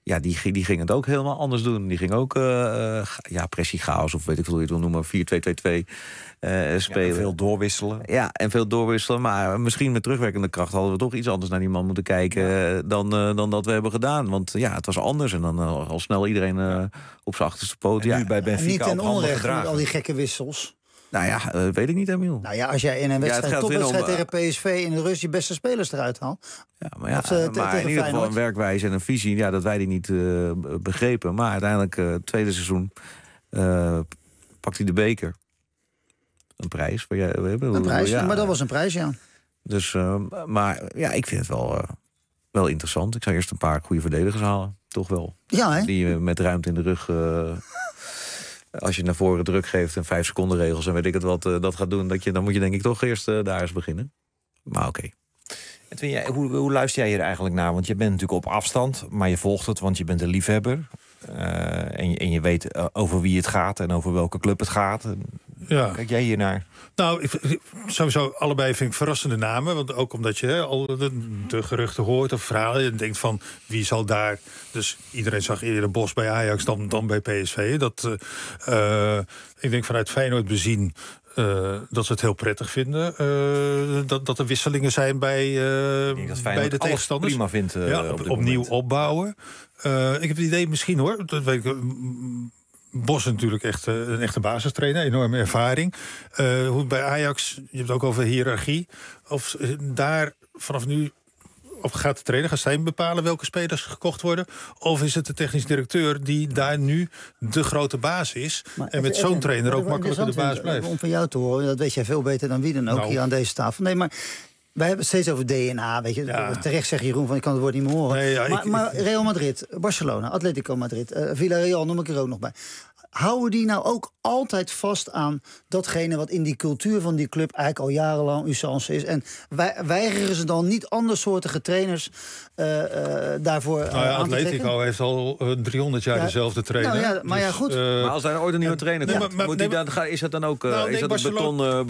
Ja, die ging het ook helemaal anders doen. Die ging ook pressie-chaos, of weet ik veel hoe je het wil noemen, 4-2-2-2 spelen. Ja, veel doorwisselen. Ja, en veel doorwisselen. Maar misschien met terugwerkende kracht hadden we toch iets anders naar die man moeten kijken dan dat we hebben gedaan. Want ja, het was anders. En dan al snel iedereen op zijn achterste poot. En nu bij Benfica niet ten onrechte met al die gekke wissels. Nou ja, weet ik niet, Emiel. Nou ja, als jij in een topwedstrijd tegen PSV in de rust je beste spelers eruit haalt. Ja, maar in ieder geval een werkwijze en een visie, ja, dat wij die niet begrepen. Maar uiteindelijk, tweede seizoen, pakt hij de beker. Een prijs. Een prijs, maar dat was een prijs, ja. Dus, maar ja, ik vind het wel interessant. Ik zou eerst een paar goede verdedigers halen, toch wel. Ja, hè? Die met ruimte in de rug... als je naar voren druk geeft en 5 seconden regels en weet ik het wat dat gaat doen, dan moet je denk ik toch eerst daar eens beginnen. Maar oké. Hoe luister jij hier eigenlijk naar? Want je bent natuurlijk op afstand, maar je volgt het, want je bent een liefhebber. En je weet over wie het gaat en over welke club het gaat. Ja. Kijk jij hier naar? Nou, sowieso allebei vind ik verrassende namen. Want ook omdat je al de geruchten hoort of verhalen. En denkt van, wie zal daar... Dus iedereen zag eerder Bos bij Ajax dan bij PSV. Ik denk vanuit Feyenoord bezien... dat ze het heel prettig vinden. Dat er wisselingen zijn bij de tegenstanders. Prima vindt opnieuw opbouwen. Ik heb het idee misschien hoor. Dat weet ik... Bos is natuurlijk echt een echte basistrainer, enorme ervaring. Hoe bij Ajax, je hebt het ook over hiërarchie. Of daar vanaf nu op gaat de trainer, gaat hij bepalen welke spelers gekocht worden? Of is het de technisch directeur die daar nu de grote baas is? En met zo'n trainer ook makkelijker de baas blijft? Om van jou te horen, dat weet jij veel beter dan wie dan ook hier aan deze tafel. Nee, maar... Wij hebben het steeds over DNA, weet je. Ja. Terecht zegt Jeroen van, ik kan het woord niet meer horen. Nee, maar Real Madrid, Barcelona, Atletico Madrid, Villarreal noem ik er ook nog bij. Houden die nou ook altijd vast aan datgene wat in die cultuur van die club eigenlijk al jarenlang usance is? En weigeren ze dan niet andersoortige trainers daarvoor aan te trekken? Atletico heeft al 300 jaar dezelfde trainer. Nou ja, maar ja, goed. Maar als daar ooit een nieuwe trainer komt, is dat dan ook is dat beton...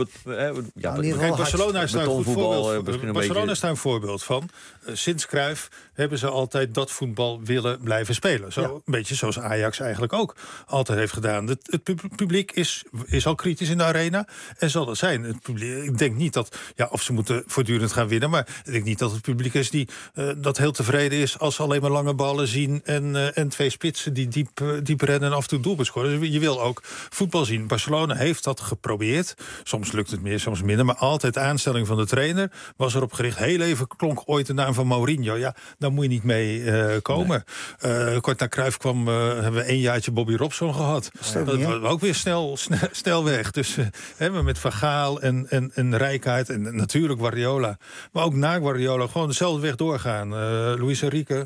Kijk, Barcelona is daar een goed voorbeeld. Barcelona is daar een voorbeeld van. Sinds Cruijff hebben ze altijd dat voetbal willen blijven spelen. Een beetje zoals Ajax eigenlijk ook altijd heeft gedaan. Het publiek is al kritisch in de arena en zal dat zijn. Het publiek, ik denk niet dat, of ze moeten voortdurend gaan winnen, maar ik denk niet dat het publiek is die dat heel tevreden is als ze alleen maar lange ballen zien en 2 spitsen die diep rennen en af en toe doelpunt scoren. Dus je wil ook voetbal zien. Barcelona heeft dat geprobeerd. Soms lukt het meer, soms minder, maar altijd de aanstelling van de trainer was erop gericht. Heel even klonk ooit de naam van Mourinho. Ja, daar moet je niet mee komen. Nee. Kort na Cruijff kwam, hebben we 1 jaartje Bobby Robson gehad. Dat was ook weer snel weg. Dus hebben we met Van Gaal en Rijkaard en natuurlijk Guardiola. Maar ook na Guardiola gewoon dezelfde weg doorgaan. Luis Enrique,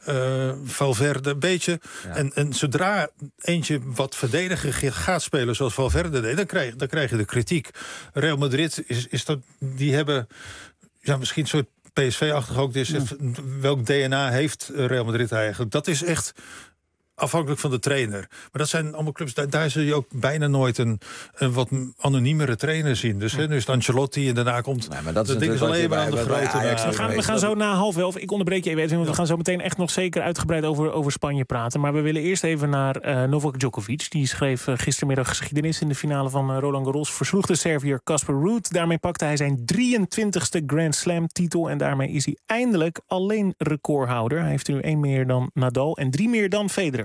Valverde, een beetje. Ja. En zodra eentje wat verdediger gaat spelen zoals Valverde deed, dan krijg je de kritiek. Real Madrid die hebben misschien een soort PSV-achtig ook. Welk DNA heeft Real Madrid eigenlijk? Dat is echt afhankelijk van de trainer. Maar dat zijn allemaal clubs, daar zul je ook bijna nooit een wat anoniemere trainer zien. Dus nu is het Ancelotti en daarna komt... Nee, maar dat is alleen maar aan de grote... We gaan zo na 10:30, ik onderbreek je even, want we gaan zo meteen echt nog zeker uitgebreid over Spanje praten. Maar we willen eerst even naar Novak Djokovic. Die schreef gistermiddag geschiedenis in de finale van Roland Garros. Versloeg de Serviër Casper Ruud. Daarmee pakte hij zijn 23e Grand Slam titel. En daarmee is hij eindelijk alleen recordhouder. Hij heeft er nu 1 meer dan Nadal en 3 meer dan Federer.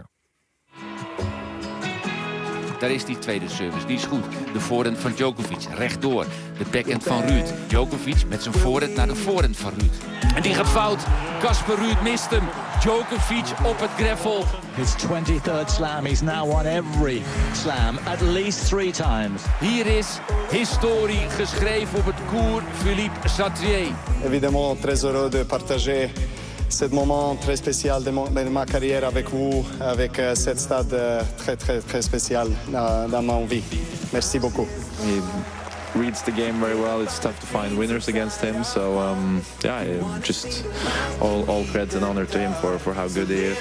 Daar is die tweede service, die is goed. De voorhand van Djokovic, rechtdoor. De backhand van Ruud. Djokovic met zijn voorhand naar de voorhand van Ruud. En die gaat fout. Casper Ruud mist hem. Djokovic op het gravel. His 23rd slam. He's now won every slam, at least 3 times. Hier is historie geschreven op het Cours Philippe Chatrier. Évidemment, très heureux de partager cet moment très spécial de ma carrière avec vous, avec cette stade très, très, très spécial dans ma vie. Merci beaucoup. He reads the game very well. It's tough to find winners against him. So, just all credit and honor to him for how good he is.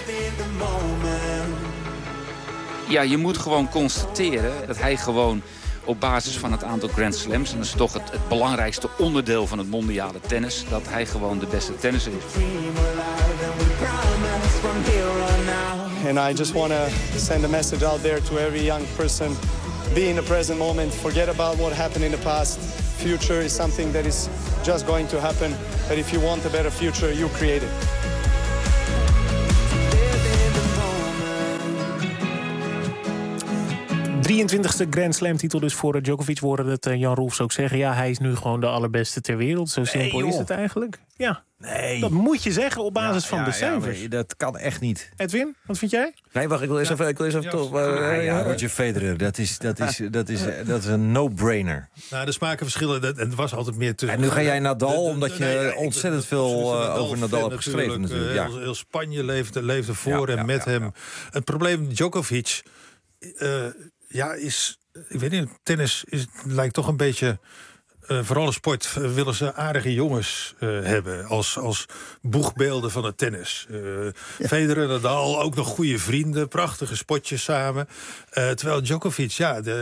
Ja, je moet gewoon constateren dat hij gewoon op basis van het aantal Grand Slams, en dat is toch het belangrijkste onderdeel van het mondiale tennis, dat hij gewoon de beste tennisser is. And I just want to send a message out there to every young person. Be in the present moment. Forget about what happened in the past. Future is something that is just going to happen. But if you want a better future, you create it. 23e Grand Slam titel dus voor Djokovic. We hoorden het Jan Roelfs ook zeggen. Ja, hij is nu gewoon de allerbeste ter wereld. Zo simpel is het eigenlijk. Ja, nee. Dat moet je zeggen op basis van de cijfers. Ja, dat kan echt niet. Edwin, wat vind jij? Nee, wacht, ik wil eens even toch... Roger Federer, dat is een no-brainer. Nou, de smaken verschillen. Het was altijd meer tussen. En nu ga jij Nadal, omdat je ontzettend veel over Nadal hebt geschreven natuurlijk. Ja. Heel Spanje leefde voor en met hem. Het probleem, Djokovic... is... Ik weet niet, tennis lijkt toch een beetje... vooral een sport willen ze aardige jongens hebben als boegbeelden van het tennis. Federer en Nadal, ook nog goede vrienden, prachtige spotjes samen. Terwijl Djokovic,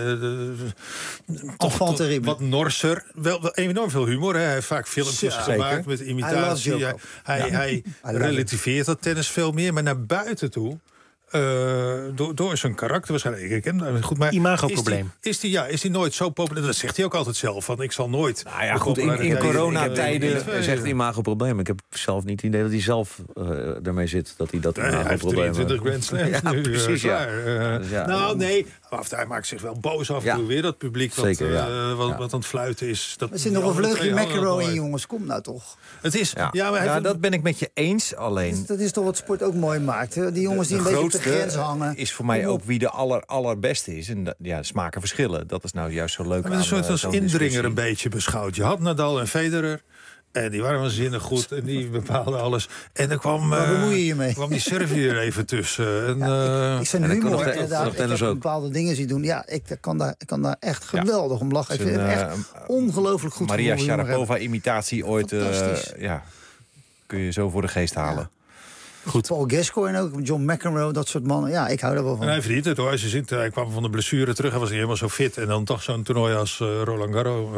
toch wat norser. Wel enorm veel humor. Hè. Hij heeft vaak filmpjes gemaakt met imitatie. Hij relativeert dat tennis veel meer, maar naar buiten toe... door zijn karakter waarschijnlijk. Ik ken hem goed, maar imagoprobleem. Is hij nooit zo populair? Dat zegt hij ook altijd zelf. Van ik zal nooit. Nou ja, goed, in coronatijden zegt imagoprobleem. Ik heb zelf niet het idee dat hij zelf ermee zit. Dat hij dat imagoprobleem heeft. 23 Grand Slams nu. Precies, Nou, nee. Hij maakt zich wel boos af en toe weer. Dat publiek wat aan het fluiten is. Er zit nog een vleugje McEnroe in, jongens. Kom nou toch. Het is... dat ben ik met je eens. Alleen... Dat is toch wat sport ook mooi maakt. Hè? Die jongens die een beetje op de grens hangen. Is voor mij ook wie de allerbeste is. En smaken verschillen. Dat is nou juist zo leuk aan een soort als indringer een beetje beschouwd. Je had Nadal en Federer. En die waren waanzinnig goed. En die bepaalden alles. En er kwam die Servier even tussen. Ik zijn humor inderdaad. Ik heb bepaalde dingen zien doen. Ja, ik kan daar echt geweldig om lachen. Ik vind het echt ongelooflijk goed. Maria Sharapova-imitatie ooit. Kun je zo voor de geest halen. Goed. Paul Gascoigne ook, John McEnroe, dat soort mannen. Ja, ik hou er wel van. En hij verdient het hoor. Als je ziet, hij kwam van de blessure terug. Hij was niet helemaal zo fit. En dan toch zo'n toernooi als Roland Garros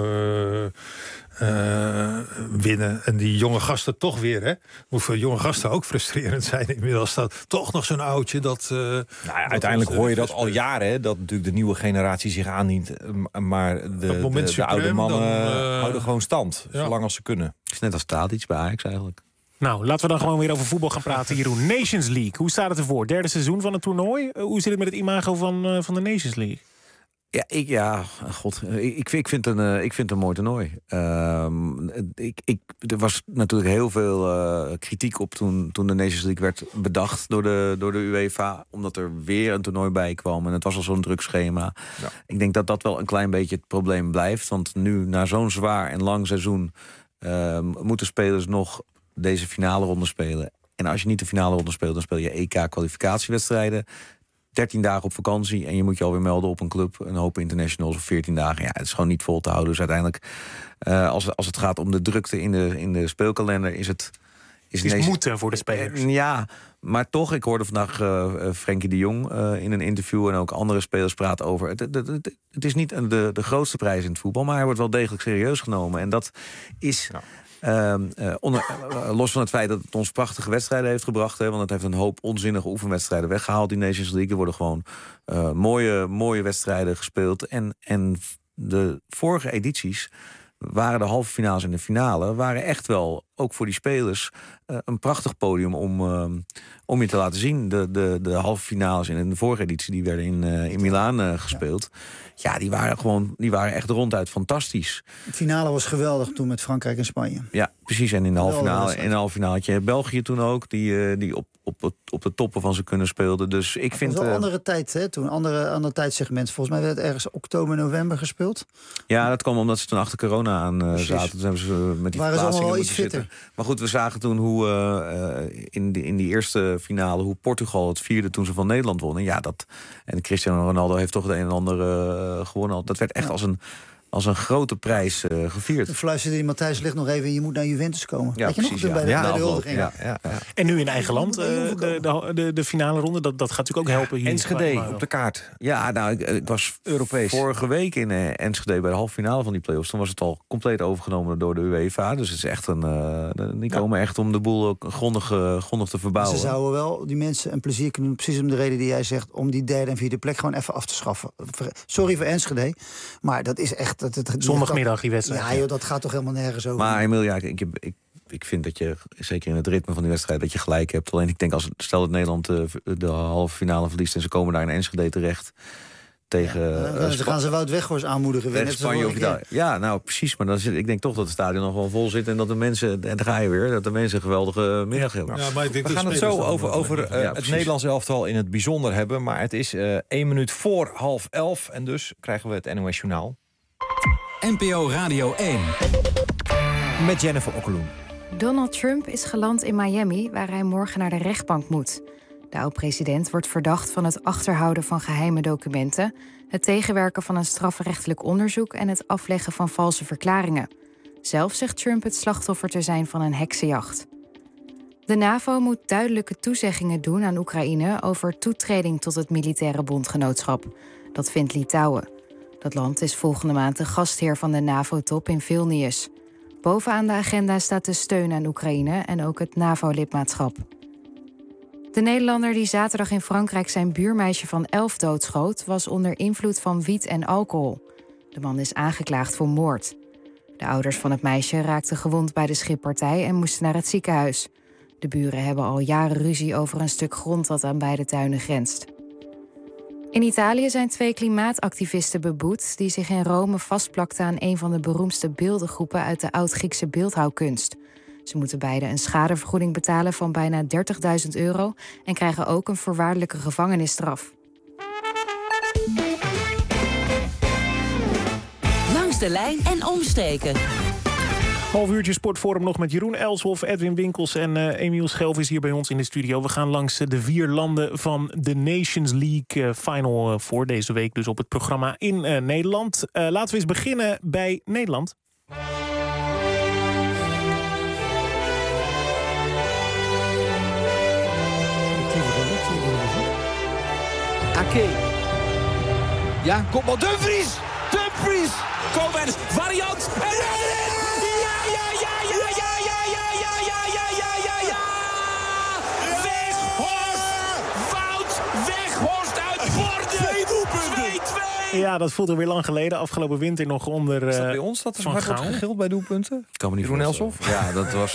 winnen. En die jonge gasten toch weer, hè. Hoeveel jonge gasten ook frustrerend zijn inmiddels. Dat toch nog zo'n oudje dat... uiteindelijk hoor je dat al jaren, hè. Dat natuurlijk de nieuwe generatie zich aandient. Maar de oude mannen houden gewoon stand. Zolang als ze kunnen. Het is net als Tadic bij Ajax eigenlijk. Nou, laten we dan gewoon weer over voetbal gaan praten, Jeroen. Nations League, hoe staat het ervoor? Derde seizoen van het toernooi. Hoe zit het met het imago van de Nations League? Ik vind het een mooi toernooi. Er was natuurlijk heel veel kritiek op toen de Nations League werd bedacht door de UEFA. Omdat er weer een toernooi bij kwam. En het was al zo'n druk schema. Ja. Ik denk dat dat wel een klein beetje het probleem blijft. Want nu, na zo'n zwaar en lang seizoen, moeten spelers nog deze finale ronde spelen. En als je niet de finale ronde speelt, dan speel je EK-kwalificatiewedstrijden. 13 dagen op vakantie en je moet je alweer melden op een club. Een hoop internationals of 14 dagen. Ja, het is gewoon niet vol te houden. Dus uiteindelijk, als het gaat om de drukte in de speelkalender, is het... Het is moeten voor de spelers. Ja, maar toch, ik hoorde vandaag Frenkie de Jong in een interview en ook andere spelers praten over. Het is niet de grootste prijs in het voetbal, maar hij wordt wel degelijk serieus genomen. En dat is... Ja. Los van het feit dat het ons prachtige wedstrijden heeft gebracht, want het heeft een hoop onzinnige oefenwedstrijden weggehaald, die Nations League. Er worden gewoon mooie wedstrijden gespeeld. En de vorige edities waren de halve finales en de finale waren echt wel, ook voor die spelers, een prachtig podium om je te laten zien. De halve finales in de vorige editie, die werden in Milaan gespeeld. Ja, die waren echt ronduit fantastisch. De finale was geweldig toen met Frankrijk en Spanje. Ja, precies. En in de halve finale had je België toen ook, die op de toppen van zijn kunnen speelden. Dus ik vind... Het was een andere tijd, hè? Toen ander tijdsegment. Volgens mij werd het ergens oktober, november gespeeld. Ja, dat kwam omdat ze toen achter corona aan zaten. Toen hebben ze met die waren ze allemaal wel iets fitter. Zitten. Maar goed, we zagen toen hoe in die eerste finale, hoe Portugal het vierde toen ze van Nederland wonnen. Ja, en Cristiano Ronaldo heeft toch de een en ander gewonnen. Dat werd echt als als een grote prijs gevierd. Dan fluisterde die Matthijs Ligt nog even... je moet naar Juventus komen. Ja, weet je precies, nog, bij de huldiging. Ja. En nu in eigen land, de finale ronde, dat gaat natuurlijk ook helpen hier. Enschede op de kaart. Ja, nou, ik was Europees vorige week in Enschede bij de halve finale van die play-offs. Toen was het al compleet overgenomen door de UEFA. Dus het is echt die komen echt om de boel ook grondig te verbouwen. Ze zouden wel die mensen een plezier kunnen doen, precies om de reden die jij zegt, om die derde en vierde plek gewoon even af te schaffen. Sorry voor Enschede, maar dat is echt... Zondagmiddag die wedstrijd. Ja, joh, dat gaat toch helemaal nergens over. Maar Emiel, ja, ik vind dat je, zeker in het ritme van die wedstrijd, dat je gelijk hebt. Alleen ik denk, stel dat Nederland de halve finale verliest en ze komen daar in Enschede terecht tegen... dan gaan ze Wout Weghorst aanmoedigen. Spanje of Italië. Ja, nou precies. Maar ik denk toch dat het stadion nog wel vol zit en dat de mensen, en daar ga je weer, dat de mensen een geweldige middag hebben. Ja, maar ik denk we gaan het zo over het Nederlands elftal in het bijzonder hebben. Maar het is 1 minuut voor 10:30 en dus krijgen we het NOS Journaal. NPO Radio 1. Met Jennifer Okkeloen. Donald Trump is geland in Miami, waar hij morgen naar de rechtbank moet. De oud-president wordt verdacht van het achterhouden van geheime documenten, het tegenwerken van een strafrechtelijk onderzoek en het afleggen van valse verklaringen. Zelf zegt Trump het slachtoffer te zijn van een heksenjacht. De NAVO moet duidelijke toezeggingen doen aan Oekraïne over toetreding tot het militaire bondgenootschap. Dat vindt Litouwen. Dat land is volgende maand de gastheer van de NAVO-top in Vilnius. Bovenaan de agenda staat de steun aan Oekraïne en ook het NAVO-lidmaatschap. De Nederlander die zaterdag in Frankrijk zijn buurmeisje van 11 doodschoot, was onder invloed van wiet en alcohol. De man is aangeklaagd voor moord. De ouders van het meisje raakten gewond bij de schippartij en moesten naar het ziekenhuis. De buren hebben al jaren ruzie over een stuk grond dat aan beide tuinen grenst. In Italië zijn 2 klimaatactivisten beboet die zich in Rome vastplakten aan een van de beroemdste beeldengroepen uit de oud-Griekse beeldhouwkunst. Ze moeten beide een schadevergoeding betalen van bijna €30.000 en krijgen ook een voorwaardelijke gevangenisstraf. Langs de lijn en omstreken. Half uurtje Sportforum nog met Jeroen Elshoff, Edwin Winkels en Emiel Schelvis hier bij ons in de studio. We gaan langs de 4 landen van de Nations League Final voor deze week. Dus op het programma in Nederland. Laten we eens beginnen bij Nederland. Ake. Ja, kopbal Dumfries. Dumfries. Koopmeiners. Variant. En erin. Ja, dat voelt er weer lang geleden. Afgelopen winter nog onder Is dat bij ons dat er hard wordt gegild bij doelpunten? Kan me niet Jeroen Elshoff? Ja, dat was...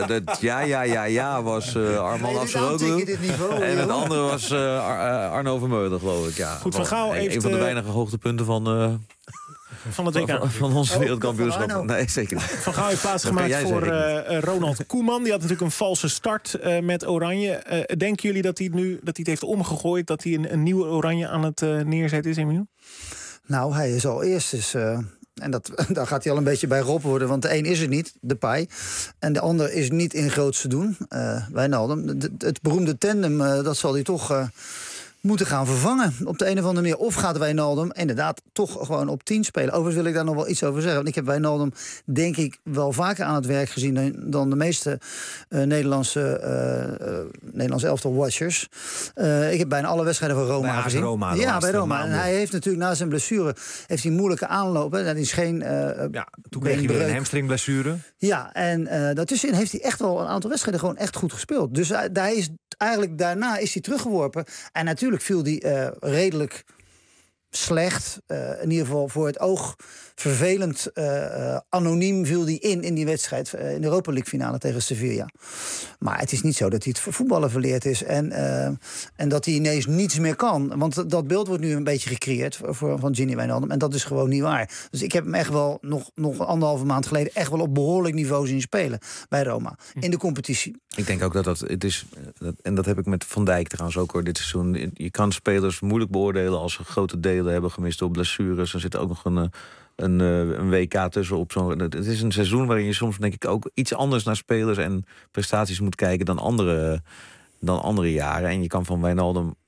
was Armand Afseroglu. En het andere was Arno Vermeulen, geloof ik. Ja, goed, Van Gaal heeft... Een van de weinige hoogtepunten van het WK. Van onze wereldkampioenschap. Nee, zeker niet. Van Gaal heeft plaatsgemaakt voor Ronald Koeman. Die had natuurlijk een valse start met Oranje. Denken jullie dat hij het heeft omgegooid? Dat hij een nieuwe Oranje aan het neerzetten is, Emiel? Nou, hij is al eerst en daar gaat hij al een beetje bij Rob worden. Want de een is het niet, Depay. En de ander is niet in grootste doen, Wijnaldum. Het beroemde tandem, dat zal hij toch moeten gaan vervangen op de een of andere manier. Of gaat Wijnaldum inderdaad toch gewoon op 10 spelen. Overigens wil ik daar nog wel iets over zeggen. Want ik heb Wijnaldum denk ik wel vaker aan het werk gezien dan de meeste Nederlandse elftal-watchers. Ik heb bijna alle wedstrijden van Roma gezien. Bij Roma. En hij heeft natuurlijk na zijn blessure een moeilijke aanloop. Hè. Dat is geen toen kreeg hij weer een hamstringblessure. Ja, en daartussenin heeft hij echt wel een aantal wedstrijden gewoon echt goed gespeeld. Dus daarna is hij teruggeworpen. En natuurlijk viel die redelijk slecht. In ieder geval voor het oog vervelend anoniem viel die in die wedstrijd. In de Europa League finale tegen Sevilla. Maar het is niet zo dat hij het voetballen verleerd is. En dat hij ineens niets meer kan. Want dat beeld wordt nu een beetje gecreëerd van Gini Wijnaldum. En dat is gewoon niet waar. Dus ik heb hem echt wel nog 1,5 maand geleden echt wel op behoorlijk niveau zien spelen bij Roma. In de competitie. Ik denk ook dat het is, en dat heb ik met Van Dijk trouwens ook hoor, dit seizoen. Je kan spelers moeilijk beoordelen als ze grote delen hebben gemist door blessures. Er zit ook nog een WK tussen op zo'n. Het is een seizoen waarin je soms denk ik ook iets anders naar spelers en prestaties moet kijken dan andere jaren. En je kan van Wijnaldum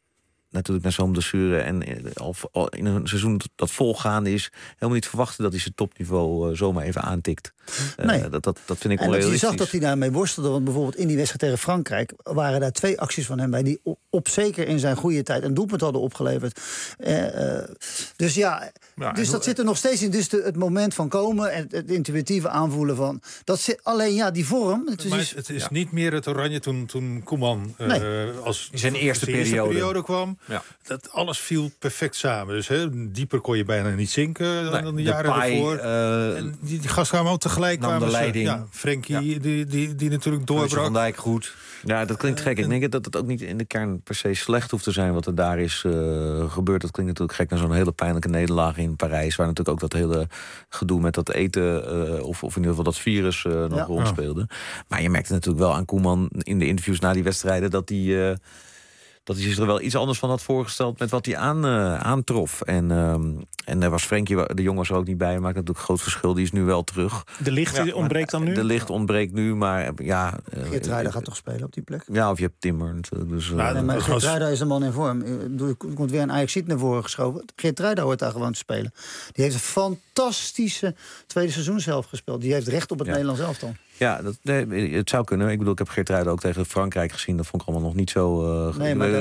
natuurlijk met zo'n blessure en al in een seizoen dat volgaande is, helemaal niet verwachten dat hij zijn topniveau zomaar even aantikt. Nee. Dat vind ik en onrealistisch. je zag dat hij daarmee worstelde. Want bijvoorbeeld in die wedstrijd tegen Frankrijk waren daar 2 acties van hem bij die op zeker in zijn goede tijd een doelpunt hadden opgeleverd. Dus dat zit er nog steeds in. Dus het moment van komen en het intuïtieve aanvoelen van dat zit alleen die vorm. Het is niet meer het oranje toen Koeman als in zijn eerste periode kwam. Ja. Dat alles viel perfect samen. Dus dieper kon je bijna niet zinken dan de jaren ervoor. En die gasten kwamen ook tegelijk. Nam de leiding. Frenkie die natuurlijk doorbrak. Van Dijk goed. Ja, dat klinkt gek. Ik denk dat het ook niet in de kern per se slecht hoeft te zijn wat er daar is gebeurd. Dat klinkt natuurlijk gek naar zo'n hele pijnlijke nederlaag in Parijs, waar natuurlijk ook dat hele gedoe met dat eten of in ieder geval dat virus nog rondspeelde. Maar je merkte natuurlijk wel aan Koeman in de interviews na die wedstrijden dat hij zich er wel iets anders van had voorgesteld met wat hij aantrof. En daar was Frenkie, de Jong was er ook niet bij, maakt natuurlijk een groot verschil. Die is nu wel terug. De Ligt ontbreekt dan nu? De Ligt ontbreekt nu, maar ja... Geertruida gaat toch spelen op die plek? Ja, of je hebt Timber natuurlijk. Dus, maar Geertruida is de man in vorm. Er komt weer een Ajaxiet naar voren geschoven. Geertruida hoort daar gewoon te spelen. Die heeft een fantastische tweede seizoen zelf gespeeld. Die heeft recht op het Nederlands elftal. Ja, het zou kunnen. Ik bedoel, ik heb Geertruida ook tegen Frankrijk gezien. Dat vond ik allemaal nog niet zo... nee, maar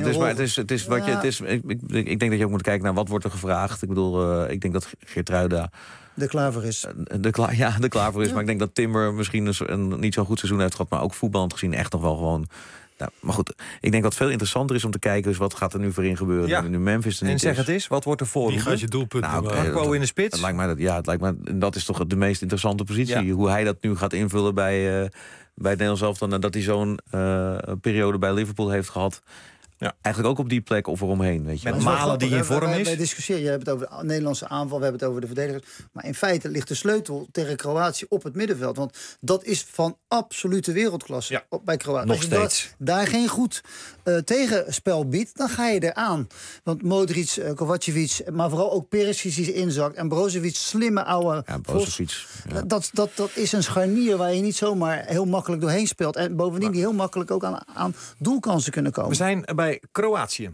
ik denk dat je ook moet kijken naar wat wordt er gevraagd. Ik bedoel, ik denk dat Geertruida... de klaar voor is. De klaar voor is. Maar ik denk dat Timber misschien een niet zo'n goed seizoen heeft gehad. Maar ook voetballend gezien echt nog wel gewoon... Nou, maar goed, ik denk wat veel interessanter is om te kijken is wat gaat er nu voorin gebeuren. Ja. Nu Memphis er niet en zeg het eens, wat wordt er voor? Wie gaat je doelpunten? Gakpo in de spits? Het lijkt me dat is toch de meest interessante positie. Ja. Hoe hij dat nu gaat invullen bij het Nederlands elftal nadat hij zo'n periode bij Liverpool heeft gehad. Ja. Eigenlijk ook op die plek of eromheen. Weet je. Met Malen die in vorm is. Wij discussiëren, je hebt het over de Nederlandse aanval, we hebben het over de verdedigers. Maar in feite ligt de sleutel tegen Kroatië op het middenveld. Want dat is van absolute wereldklasse bij Kroatië. Nog steeds. Als je daar geen goed tegenspel biedt, dan ga je eraan. Want Modric, Kovacevic, maar vooral ook Perisic die inzakt. En Brozovic, slimme oude... Ja, Brozovic. Ja. Dat is een scharnier waar je niet zomaar heel makkelijk doorheen speelt. En bovendien die heel makkelijk ook aan doelkansen kunnen komen. We zijn bij Kroatië.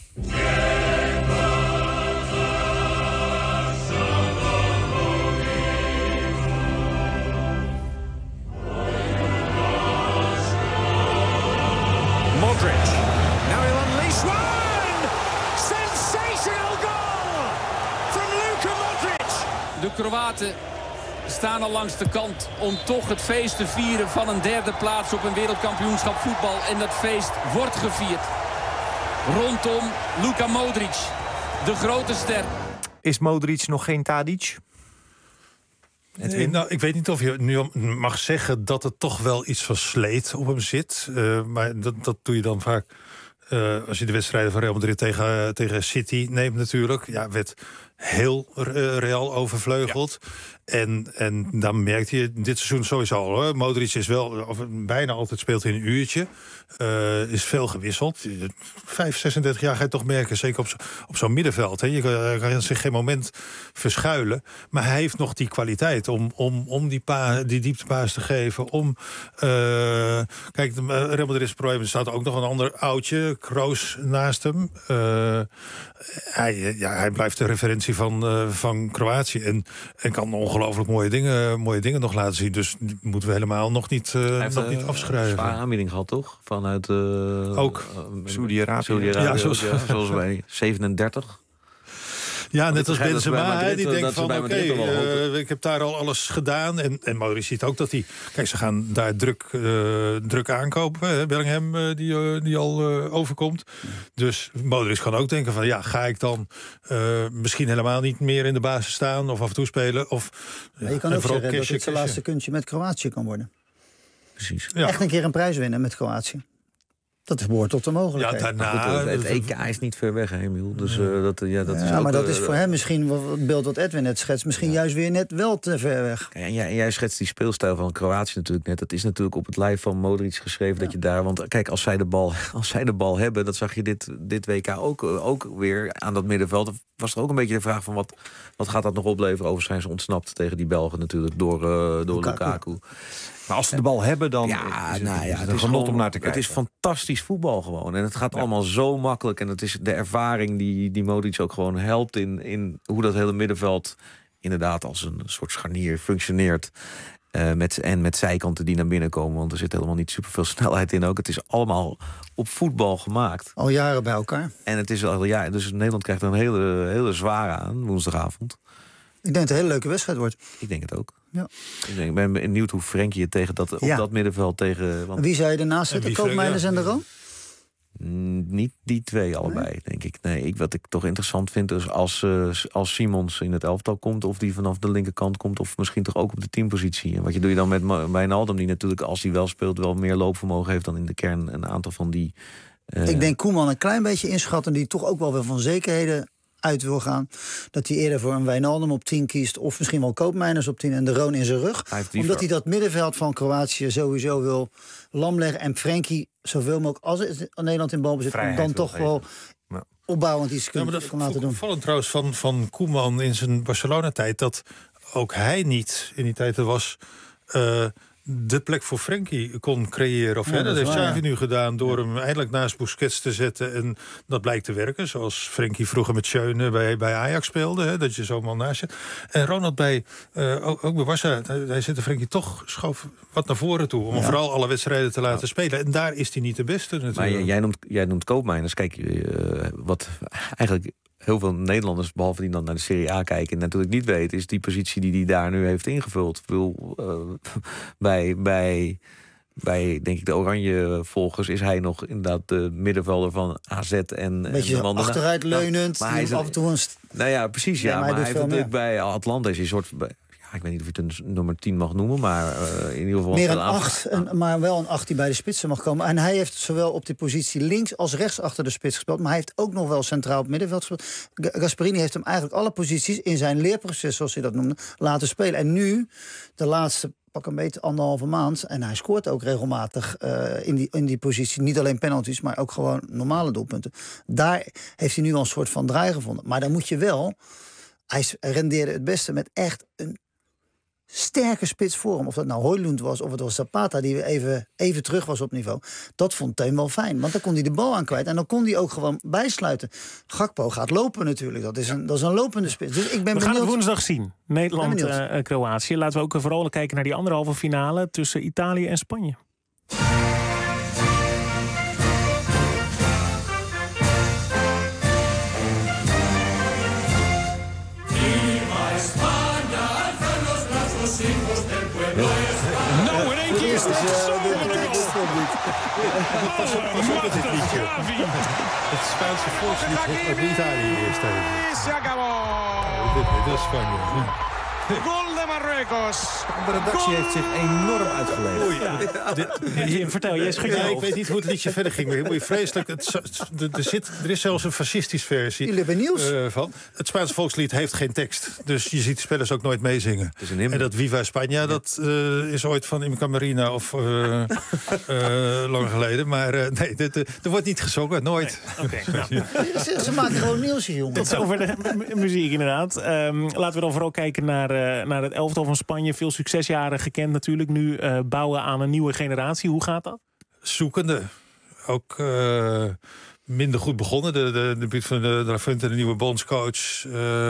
Modric. Now he'll unleash one! Sensational goal from Luka Modric. De Kroaten staan al langs de kant om toch het feest te vieren van een derde plaats op een wereldkampioenschap voetbal. En dat feest wordt gevierd rondom Luka Modric, de grote ster. Is Modric nog geen Tadic? Nou, ik weet niet of je nu mag zeggen dat er toch wel iets van sleet op hem zit. Maar dat doe je dan vaak als je de wedstrijden van Real Madrid tegen City neemt natuurlijk. Ja, werd heel Real overvleugeld. Ja. En dan merkte je dit seizoen sowieso al. Hoor. Modric is wel bijna altijd speelt in een uurtje. Is veel gewisseld. 36 jaar ga je toch merken, zeker op zo'n middenveld. Hè. Je kan zich geen moment verschuilen. Maar hij heeft nog die kwaliteit om die dieptepaas te geven. Kijk, Real Madrid is probleem. Er staat ook nog een ander oudje, Kroos, naast hem. Hij blijft de referentie van Kroatië. En kan ongelooflijk mooie dingen nog laten zien. Dus die moeten we helemaal nog niet afschrijven. Een zware aanbieding gehad, toch? Vanuit ook Saudi-Arabië. Ja, zoals wij 37. Ja, net als Benzema, die denkt van oké, ik heb daar al alles gedaan. En Modric ziet ook dat hij... Kijk, ze gaan daar druk aankopen. Hè? Bellingham, die al overkomt. Dus Modric kan ook denken van... ja, ga ik dan misschien helemaal niet meer in de basis staan... of af en toe spelen? Je kan ook zeggen dat het zijn laatste kuntje met Kroatië kan worden. Precies. Ja. Echt een keer een prijs winnen met Kroatië. Dat behoort tot de mogelijkheid. Ja, daarna, het EK is niet ver weg, Emiel. Dus dat is maar dat is voor hem misschien het beeld wat Edwin net schetst. Misschien juist weer net wel te ver weg. En jij schetst die speelstijl van Kroatië natuurlijk net. Dat is natuurlijk op het lijf van Modric geschreven dat je daar... Want kijk, als zij de bal hebben, dat zag je dit WK ook weer aan dat middenveld. Was er ook een beetje de vraag van wat gaat dat nog opleveren? Overigens zijn ze ontsnapt tegen die Belgen natuurlijk door Lukaku. Maar als ze de bal hebben, dan is het een genot om naar te kijken. Het is fantastisch voetbal gewoon. En het gaat allemaal zo makkelijk. En het is de ervaring die Modric ook gewoon helpt in hoe dat hele middenveld inderdaad als een soort scharnier functioneert. Met zijkanten die naar binnen komen. Want er zit helemaal niet superveel snelheid in ook. Het is allemaal op voetbal gemaakt. Al jaren bij elkaar. En het is dus Nederland krijgt een hele zware aan woensdagavond. Ik denk dat het een hele leuke wedstrijd wordt. Ik denk het ook. Ja. Ik ben benieuwd hoe Frenkie het tegen op dat middenveld tegen. Want... Wie zou je ernaast zetten? Koopmeiners en de Roon? Niet die twee allebei, denk ik. Nee, wat ik toch interessant vind is als Simons in het elftal komt, of die vanaf de linkerkant komt, of misschien toch ook op de teampositie. En wat doe je dan met Wijnaldum, die natuurlijk, als hij wel speelt, wel meer loopvermogen heeft dan in de kern een aantal van die. Ik denk Koeman een klein beetje inschatten, die toch ook wel weer van zekerheden uit wil gaan. Dat hij eerder voor een Wijnaldum op 10 kiest, of misschien wel Koopmeiners op 10 en de Roon in zijn rug. Omdat hij dat middenveld van Kroatië sowieso wil lam leggen. En Frenkie zoveel mogelijk, als Nederland in balbezit komt, dan toch wel opbouwend iets kan laten doen. Opvallend trouwens van Koeman in zijn Barcelona-tijd, dat ook hij niet in die tijd was de plek voor Frenkie kon creëren. Of, dat heeft Xavi nu gedaan door hem eindelijk naast Busquets te zetten. En dat blijkt te werken. Zoals Frenkie vroeger met Schöne bij Ajax speelde. Dat je zomaar naast zit. En Ronald ook bij Barca, hij zette Frenkie toch schoof wat naar voren toe. Om vooral alle wedstrijden te laten spelen. En daar is hij niet de beste natuurlijk. Maar jij noemt Koopmeiners. Kijk, wat eigenlijk heel veel Nederlanders, behalve die dan naar de Serie A kijken, natuurlijk niet weten, is die positie die hij daar nu heeft ingevuld. Bij denk ik de oranje volgers is hij nog inderdaad de middenvelder van AZ en beetje achteruitleunend, maar hij is af en toe een precies, maar hij heeft natuurlijk bij Atlanta is hij een soort. Ik weet niet of je het een nummer 10 mag noemen, maar in ieder geval... Meer een 8, maar wel een 8 die bij de spitsen mag komen. En hij heeft zowel op die positie links als rechts achter de spits gespeeld. Maar hij heeft ook nog wel centraal op het middenveld gespeeld. Gasperini heeft hem eigenlijk alle posities in zijn leerproces, zoals hij dat noemde, laten spelen. En nu, de laatste pak een beetje 1,5 maand... en hij scoort ook regelmatig in die positie. Niet alleen penalties, maar ook gewoon normale doelpunten. Daar heeft hij nu al een soort van draai gevonden. Maar dan moet je wel... Hij rendeerde het beste met echt een sterke spits voor hem. Of dat nou Højlund was of het was Zapata, die even terug was op niveau. Dat vond Teun wel fijn, want dan kon hij de bal aan kwijt. En dan kon hij ook gewoon bijsluiten. Gakpo gaat lopen natuurlijk. Dat is een lopende spits. Dus ik ben benieuwd. Gaan het woensdag zien. Nederland-Kroatië. Laten we ook vooral kijken naar die anderhalve finale tussen Italië en Spanje. Nou, in één keer is het pas op met dit liedje. Het Spaanse volkslied heeft ook Italië eerst even. Dit is Spanje. Gol de Marruecos. De redactie heeft zich enorm uitgeleefd. Vertel, jij schudt je hoofd. Ik weet niet hoe het liedje verder ging, maar vreselijk. Er is zelfs een fascistisch versie van. Het Spaanse volkslied heeft geen tekst. Dus je ziet de spelers ook nooit meezingen. En dat Viva España, dat is ooit van Imca Marina of lang geleden. Maar nee, er wordt niet gezongen, nooit. Ze maken gewoon nieuwsje, jongen. Tot over de muziek inderdaad. Laten we dan vooral kijken naar het elftal van Spanje. Veel succesjaren gekend natuurlijk. Nu bouwen aan een nieuwe generatie. Hoe gaat dat? Zoekende. Ook minder goed begonnen. De debuut van de La Fuente, de nieuwe bondscoach.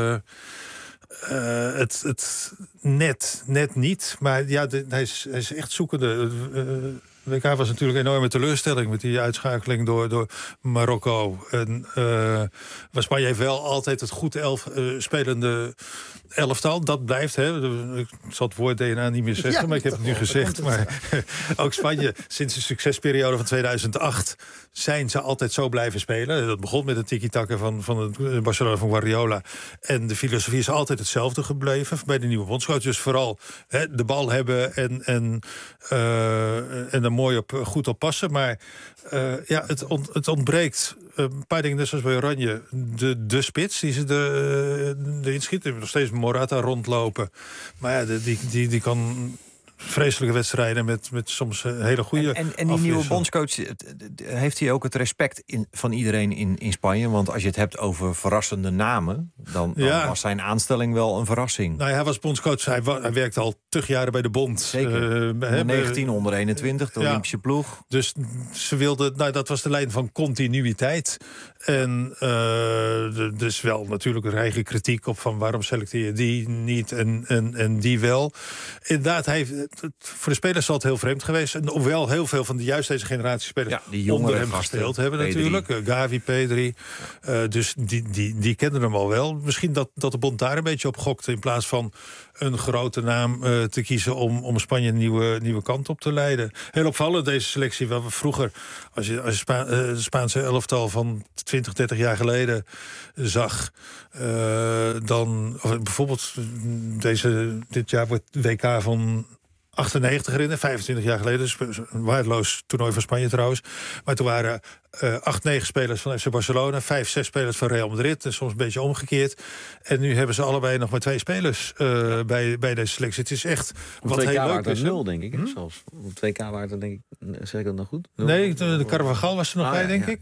Het net niet. Maar ja, hij is echt zoekende. WK was natuurlijk een enorme teleurstelling met die uitschakeling door Marokko. En Spanje heeft wel altijd het goed spelende elftal. Dat blijft. Ik zal het woord DNA niet meer zeggen, maar ik heb het nu gezegd. Maar ook Spanje, sinds de succesperiode van 2008... zijn ze altijd zo blijven spelen. Dat begon met een tiki-taka van het Barcelona van Guardiola. En de filosofie is altijd hetzelfde gebleven bij de nieuwe bondscoach. Dus vooral de bal hebben en er mooi goed op passen. Maar het ontbreekt een paar dingen, net zoals bij Oranje. De spits die ze erin schiet. Er hebben nog steeds Morata rondlopen. Maar ja, die kan vreselijke wedstrijden met soms hele goede en die nieuwe bondscoach, heeft hij ook het respect van iedereen in Spanje? Want als je het hebt over verrassende namen, dan was zijn aanstelling wel een verrassing. Nou, hij was bondscoach. Hij werkte al tuchtjaren bij de bond. Zeker. 19 onder 21, de Olympische ploeg. Dus ze wilden, dat was de lijn van continuïteit. En dus wel natuurlijk een eigen kritiek op van waarom selecteer je die niet en die wel. Inderdaad, voor de spelers zal het heel vreemd geweest. En hoewel heel veel van juist deze generatie spelers onder hem gespeeld hebben Pedri. Natuurlijk. Gavi, Pedri. Dus die kenden hem al wel. Misschien dat de bond daar een beetje op gokte in plaats van een grote naam te kiezen om Spanje een nieuwe kant op te leiden. Heel opvallend deze selectie. Waar we vroeger, als je de Spaanse elftal van 20, 30 jaar geleden zag, dan bijvoorbeeld dit jaar wordt WK van 98 erin, 25 jaar geleden. Dus een waardeloos toernooi van Spanje trouwens. Maar toen waren 8, 9 spelers van FC Barcelona, 5, 6 spelers van Real Madrid. En soms een beetje omgekeerd. En nu hebben ze allebei nog maar 2 spelers bij deze selectie. Het is echt wat heel leuk is. Op 2K waren er 0, denk ik. Zelfs. Op 2K waren er, denk ik, zeg ik dat nou goed? 0? Nee, de Carvajal was er nog bij, denk ik.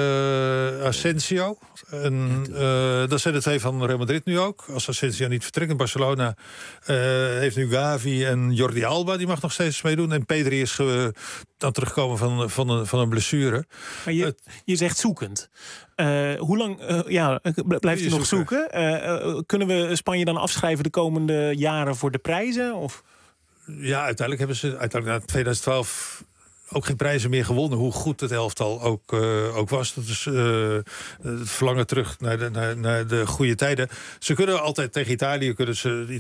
Asensio. Dat zijn de 2 van Real Madrid nu ook. Als Asensio niet vertrekt in Barcelona, heeft nu Gavi en Jordi Alba. Die mag nog steeds meedoen. En Pedri is dan terugkomen van een blessure. Maar je zegt zoekend. Hoe lang blijft u nog zoeken? Kunnen we Spanje dan afschrijven de komende jaren voor de prijzen? Of? Ja, uiteindelijk hebben ze na 2012 ook geen prijzen meer gewonnen. Hoe goed het elftal ook was. Dat is het verlangen terug naar de goede tijden. Ze kunnen altijd tegen Italië kunnen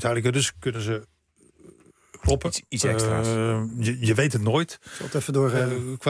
ze kloppen. Iets extra's. Je weet het nooit. Ik zal het even door.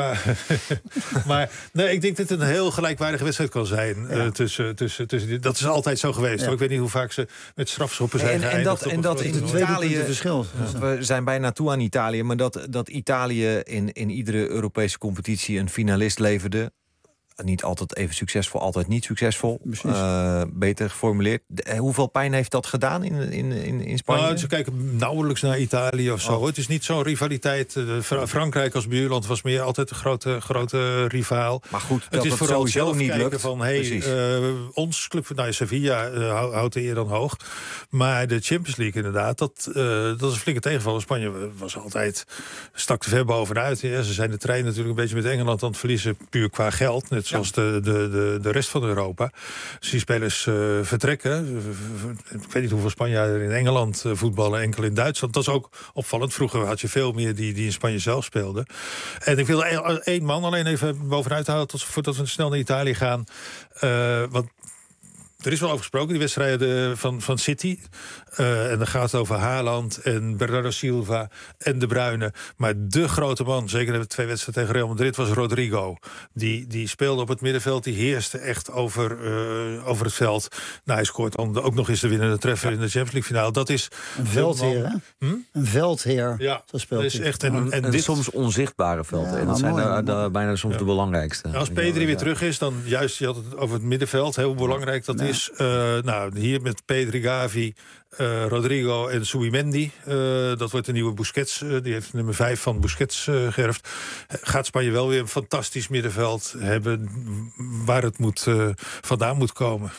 Maar nee, ik denk dat het een heel gelijkwaardige wedstrijd kan zijn. Tussen dat is altijd zo geweest. Ja. Ik weet niet hoe vaak ze met strafschoppen zijn geëindigd. En dat in Italië verschil. We zijn bijna toe aan Italië. Maar dat Italië in iedere Europese competitie een finalist leverde. Niet altijd even succesvol, altijd niet succesvol. Beter geformuleerd. Hoeveel pijn heeft dat gedaan in Spanje? Nou, ze kijken nauwelijks naar Italië of zo. Het is niet zo'n rivaliteit. Frankrijk als buurland was meer altijd een grote rivaal. Maar goed, het is vooral sowieso niet lukt. Van, ons club, Sevilla houdt de eer dan hoog. Maar de Champions League inderdaad, dat is een flinke tegenvaller. Spanje was altijd stak te ver bovenuit. Ja, ze zijn de trein natuurlijk een beetje met Engeland aan het verliezen, puur qua geld. Net zoals de rest van Europa. Dus die spelers vertrekken. Ik weet niet hoeveel Spanjaarden in Engeland voetballen, enkel in Duitsland. Dat is ook opvallend. Vroeger had je veel meer die in Spanje zelf speelden. En ik wil één man alleen even bovenuit halen voordat we snel naar Italië gaan. Want er is wel over gesproken, die wedstrijden van City. En dan gaat het over Haaland en Bernardo Silva en De Bruyne. Maar de grote man, zeker in de 2 wedstrijden tegen Real Madrid, was Rodrigo. Die speelde op het middenveld, die heerste echt over het veld. Nou, hij scoort dan ook nog eens de winnende treffer in de Champions League finale. Dat is een veldheer, hè? Een veldheer, ja, zo speelt is hij. echt en dit soms onzichtbare velden. Ja, en dat zijn bijna soms de belangrijkste. Als Pedri weer terug is, dan juist, je had het over het middenveld, heel belangrijk dat is. Hier met Pedri, Gavi, Rodrigo en Zubimendi. Dat wordt de nieuwe Busquets. Die heeft nummer 5 van Busquets geërfd. Gaat Spanje wel weer een fantastisch middenveld hebben waar het vandaan moet komen.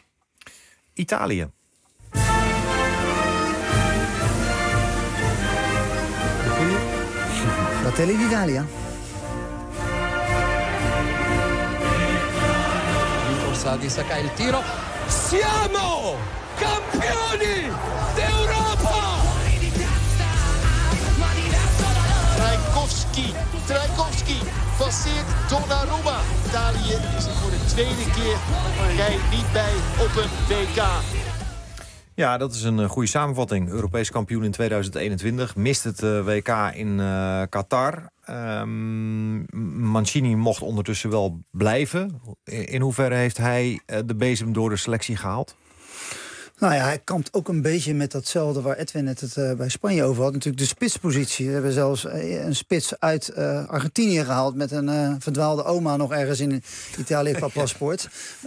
Italië. Fratelli d'Italia. Saka il tiro. Siamo campioni d'Europa! Trajkovski passeert Donnarumma. Italië is er voor de 2e keer op een rij niet bij op een WK. Ja, dat is een goede samenvatting. Europees kampioen in 2021. Mist het WK in Qatar. Mancini mocht ondertussen wel blijven. In hoeverre heeft hij de bezem door de selectie gehaald? Nou ja, hij kampt ook een beetje met datzelfde waar Edwin het bij Spanje over had. Natuurlijk de spitspositie. We hebben zelfs een spits uit Argentinië gehaald met een verdwaalde oma nog ergens in Italië qua paspoort.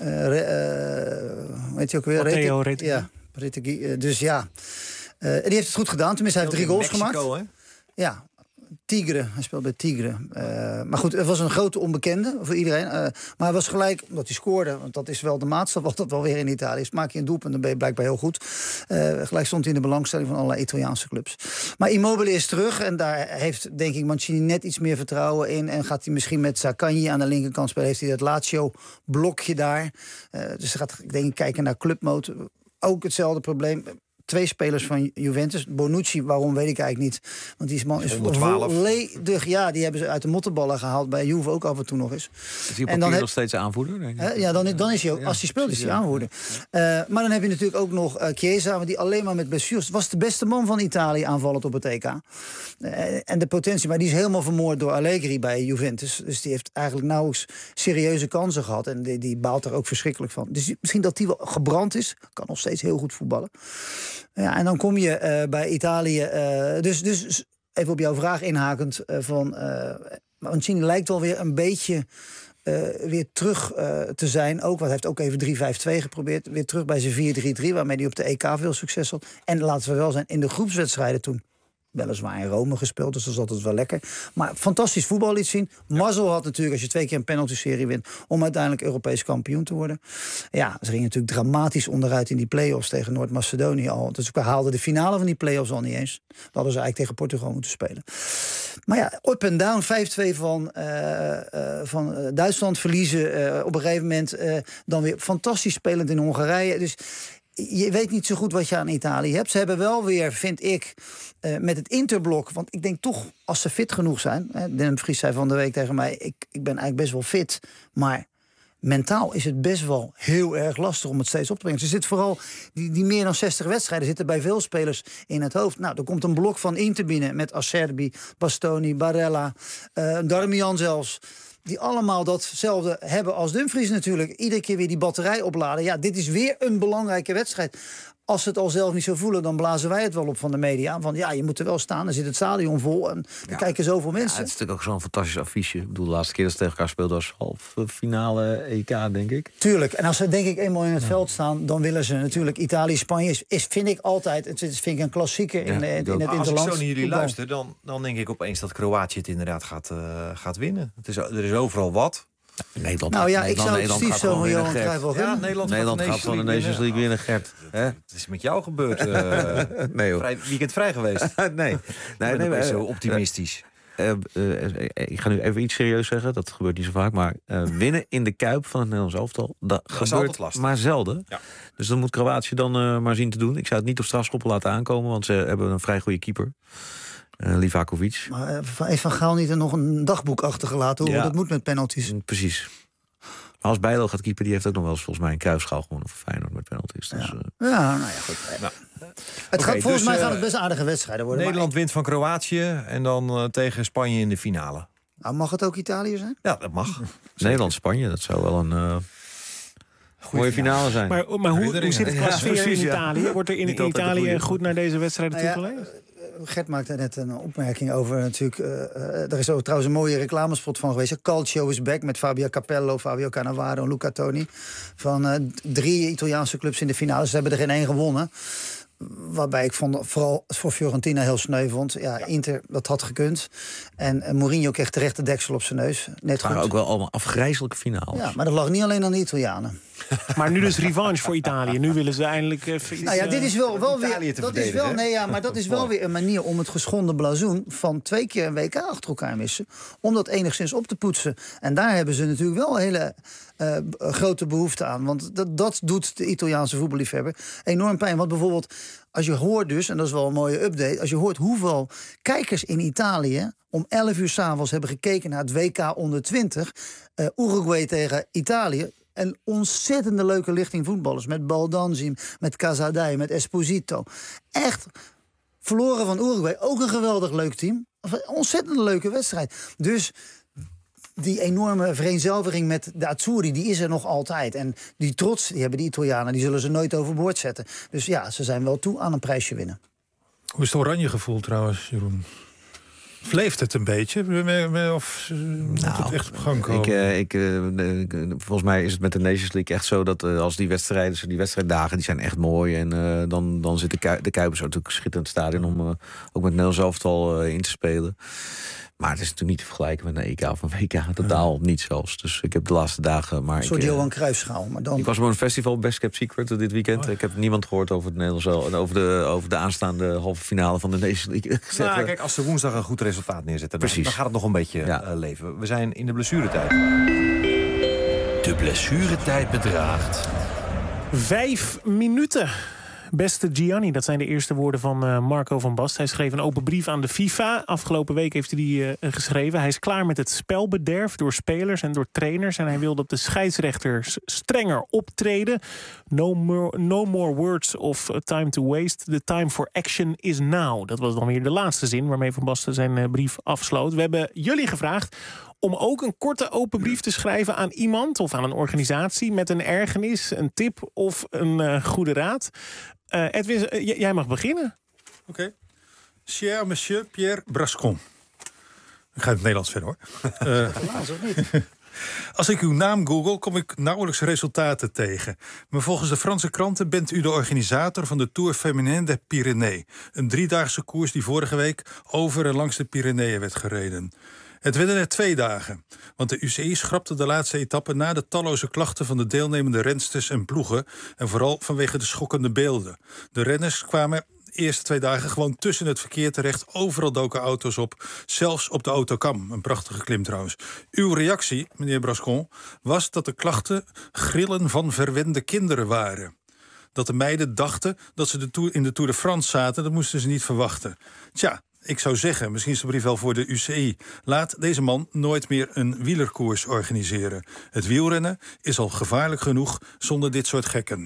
Weet je ook weer? Matteo Retegui. Ja, Retegui. Dus ja, die heeft het goed gedaan. Tenminste, hij heeft 3 goals Mexico, gemaakt. Hè? Ja. Tigre. Hij speelt bij Tigre. Maar goed, het was een grote onbekende voor iedereen. Maar hij was gelijk, omdat hij scoorde... want dat is wel de maatstaf, wat dat wel weer in Italië is. Maak je een doelpunt, dan ben je blijkbaar heel goed. Gelijk stond hij in de belangstelling van allerlei Italiaanse clubs. Maar Immobile is terug en daar heeft, denk ik, Mancini net iets meer vertrouwen in. En gaat hij misschien met Zaccagni aan de linkerkant spelen. Heeft hij dat Lazio-blokje daar. Dus hij gaat, denk ik, kijken naar clubmode. Ook hetzelfde probleem. 2 spelers van Juventus. Bonucci, waarom weet ik eigenlijk niet. Want die man is volledig... Ja, die hebben ze uit de mottenballen gehaald. Bij Juve ook af en toe nog eens. Is hij op papier nog steeds aanvoerder? Denk ik? Ja, dan is hij ook... Als hij speelt, is hij aanvoerder. Maar dan heb je natuurlijk ook nog Chiesa... die alleen maar met blessures... was de beste man van Italië aanvallend op het EK. En de potentie... Maar die is helemaal vermoord door Allegri bij Juventus. Dus die heeft eigenlijk nauwelijks serieuze kansen gehad. En die baalt er ook verschrikkelijk van. Dus misschien dat die wel gebrand is. Kan nog steeds heel goed voetballen. Ja, en dan kom je bij Italië... Dus even op jouw vraag inhakend... Mancini lijkt wel weer een beetje weer terug te zijn. Ook, want hij heeft ook even 3-5-2 geprobeerd. Weer terug bij zijn 4-3-3, waarmee hij op de EK veel succes had. En laten we wel zijn, in de groepswedstrijden toen... weliswaar in Rome gespeeld, dus dat is altijd wel lekker. Maar fantastisch voetbal liet zien. Mazzel had natuurlijk, als je 2 keer een penalty-serie wint... om uiteindelijk Europees kampioen te worden. Ja, ze gingen natuurlijk dramatisch onderuit in die play-offs... tegen Noord-Macedonië al. Dus we haalden de finale van die play-offs al niet eens. Dat hadden ze eigenlijk tegen Portugal moeten spelen. Maar ja, up en down, 5-2 van Duitsland verliezen. Op een gegeven moment dan weer fantastisch spelend in Hongarije. Dus... je weet niet zo goed wat je aan Italië hebt. Ze hebben wel weer, vind ik, met het interblok... want ik denk toch, als ze fit genoeg zijn... Dennis Vries zei van de week tegen mij... ik ben eigenlijk best wel fit, maar... mentaal is het best wel heel erg lastig om het steeds op te brengen. Ze zitten vooral, die meer dan 60 wedstrijden... zitten bij veel spelers in het hoofd. Nou, er komt een blok van Inter binnen... met Acerbi, Bastoni, Barella, Darmian zelfs... die allemaal datzelfde hebben als Dumfries natuurlijk. Iedere keer weer die batterij opladen. Ja, dit is weer een belangrijke wedstrijd. Als ze het al zelf niet zo voelen, dan blazen wij het wel op van de media. Van ja, je moet er wel staan, dan zit het stadion vol... en dan kijken zoveel mensen. Ja, het is natuurlijk ook zo'n fantastisch affiche. Ik bedoel, de laatste keer dat ze tegen elkaar speelden... was halve finale EK, denk ik. Tuurlijk, en als ze denk ik eenmaal in het veld staan... dan willen ze natuurlijk Italië-Spanje... vind ik altijd, het vind ik een klassieker in het interland. Als ik zo naar jullie luister, dan denk ik opeens... dat Kroatië het inderdaad gaat winnen. Er is overal wat... Nederland, nou ja, Nederland, ik zou het Steve zo Johan Cruijff wel gunnen. Nederland gaat van de Nations League winnen, Gert. Het is met jou gebeurd. Nee, hoor. Weekend vrij geweest. Nee, zo optimistisch. Ik ga nu even iets serieus zeggen, dat gebeurt niet zo vaak... maar winnen in de Kuip van het Nederlands elftal... dat gebeurt maar zelden. Ja. Dus dat moet Kroatië dan maar zien te doen. Ik zou het niet op strafschoppen laten aankomen... want ze hebben een vrij goede keeper. Livakovic. Maar heeft Van Gaal niet nog een dagboek achtergelaten... hoe dat moet met penalties? Precies. Maar als Bijlo gaat keeper, die heeft ook nog wel eens volgens mij een kruisschaal gewonnen voor Feyenoord met penalties. Dus, nou ja, goed. Volgens mij gaat het best aardige wedstrijden worden. Nederland wint van Kroatië en dan tegen Spanje in de finale. Nou, mag het ook Italië zijn? Ja, dat mag. Nederland-Spanje, dat zou wel een... mooie finale zijn. Maar hoe zit het qua sfeer in Italië? Wordt er in Italië goed naar deze wedstrijden toegeleefd? Gert maakte net een opmerking over natuurlijk... er is ook trouwens een mooie reclamespot van geweest. Calcio is back met Fabio Capello, Fabio Cannavaro en Luca Toni. Van 3 Italiaanse clubs in de finale. Ze hebben er geen 1 gewonnen. Waarbij ik vooral voor Fiorentina heel sneu vond. Ja, Inter, dat had gekund. En Mourinho kreeg terecht de deksel op zijn neus. Net waren goed. Ook wel allemaal afgrijzelijke finales. Ja, maar dat lag niet alleen aan de Italianen. Maar nu dus revanche voor Italië. Nu willen ze eindelijk even iets... Nou ja, dit is wel weer... Dat is wel, nee, ja, maar dat is wel weer een manier om het geschonden blazoen... van 2 keer een WK achter elkaar missen... om dat enigszins op te poetsen. En daar hebben ze natuurlijk wel een hele grote behoefte aan. Want dat doet de Italiaanse voetballiefhebber enorm pijn. Want bijvoorbeeld, als je hoort dus... en dat is wel een mooie update... als je hoort hoeveel kijkers in Italië... om 11 uur 's avonds hebben gekeken naar het WK onder 20... Uruguay tegen Italië... En ontzettende leuke lichting voetballers. Met Baldanzi, met Casadei, met Esposito. Echt verloren van Uruguay. Ook een geweldig leuk team. Een ontzettend leuke wedstrijd. Dus die enorme vereenzelviging met de Azzurri, die is er nog altijd. En die trots, die hebben die Italianen, die zullen ze nooit overboord zetten. Dus ja, ze zijn wel toe aan een prijsje winnen. Hoe is het oranje gevoel trouwens, Jeroen? Leeft het een beetje? Of moet het echt op gang komen? Volgens mij is het met de Nations League echt zo dat als die wedstrijddagen, die zijn echt mooi. En dan zit de Kuipers natuurlijk schitterend stadion om ook met Nederlands elftal in te spelen. Maar het is natuurlijk niet te vergelijken met een EK of een WK. Totaal niet zelfs. Dus ik heb de laatste dagen... Een soort Johan Cruijffschaal. Maar dan... Ik was op een festival, Best Kept Secret, dit weekend. Ik heb niemand gehoord over het Nederlands en over de aanstaande halve finale van de Nations League. Nou, kijk, als ze woensdag een goed resultaat neerzetten, dan gaat het nog een beetje leven. We zijn in de blessuretijd. De blessuretijd bedraagt 5 minuten. Beste Gianni, dat zijn de eerste woorden van Marco van Basten. Hij schreef een open brief aan de FIFA. Afgelopen week heeft hij die geschreven. Hij is klaar met het spelbederf door spelers en door trainers. En hij wil dat de scheidsrechters strenger optreden. No more words of time to waste. The time for action is now. Dat was dan weer de laatste zin waarmee Van Basten zijn brief afsloot. We hebben jullie gevraagd om ook een korte open brief te schrijven aan iemand of aan een organisatie met een ergernis, een tip of een goede raad. Edwin, jij mag beginnen. Oké. Cher monsieur Pierre Brascon. Ik ga in het Nederlands verder, hoor. Als ik uw naam google, kom ik nauwelijks resultaten tegen. Maar volgens de Franse kranten bent u de organisator van de Tour Féminin des Pyrénées. Een 3-daagse koers die vorige week over en langs de Pyreneeën werd gereden. Het werden er 2 dagen, want de UCI schrapte de laatste etappe na de talloze klachten van de deelnemende rensters en ploegen en vooral vanwege de schokkende beelden. De renners kwamen de eerste 2 dagen gewoon tussen het verkeer terecht. Overal doken auto's op, zelfs op de Autocam. Een prachtige klim trouwens. Uw reactie, meneer Brascon, was dat de klachten grillen van verwende kinderen waren. Dat de meiden dachten dat ze in de Tour de France zaten, dat moesten ze niet verwachten. Tja, ik zou zeggen, misschien is de brief wel voor de UCI. Laat deze man nooit meer een wielerkoers organiseren. Het wielrennen is al gevaarlijk genoeg zonder dit soort gekken.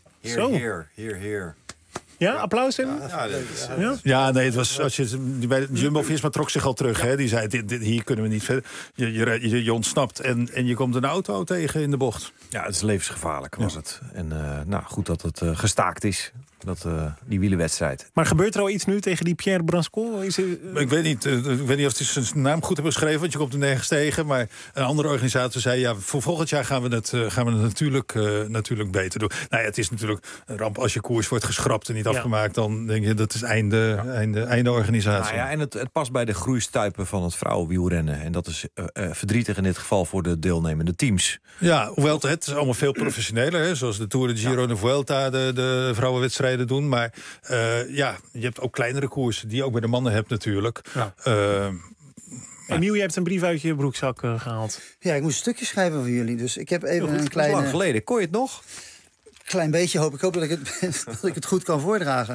Heer. Ja, applaus in? Ja, nee, het was als bij Jumbo-Visma trok zich al terug. Hè? Die zei, hier kunnen we niet verder. Je ontsnapt en je komt een auto tegen in de bocht. Ja, het is levensgevaarlijk was het. En goed dat het gestaakt is. Die wielerwedstrijd. Maar gebeurt er al iets nu tegen die Pierre Brascon? Ik weet niet of hij zijn naam goed heeft geschreven, want je komt er nergens tegen. Maar een andere organisator zei, ja, voor volgend jaar gaan we het natuurlijk beter doen. Nou ja, het is natuurlijk een ramp als je koers wordt geschrapt en niet afgemaakt. Dan denk je, dat is einde organisatie. Nou ja, en het past bij de groeistuipen van het vrouwenwielrennen. En dat is verdrietig in dit geval voor de deelnemende teams. Ja, hoewel het is allemaal veel professioneler. Hè, zoals de Tour de Giro de Vuelta, de vrouwenwedstrijden doen. Maar je hebt ook kleinere koersen die je ook bij de mannen hebt natuurlijk. Ja. Emiel, je hebt een brief uit je broekzak gehaald. Ja, ik moest een stukje schrijven voor jullie. Dus ik heb even een kleine... lang geleden. Kon je het nog? Klein beetje hoop. Ik hoop dat ik het goed kan voordragen.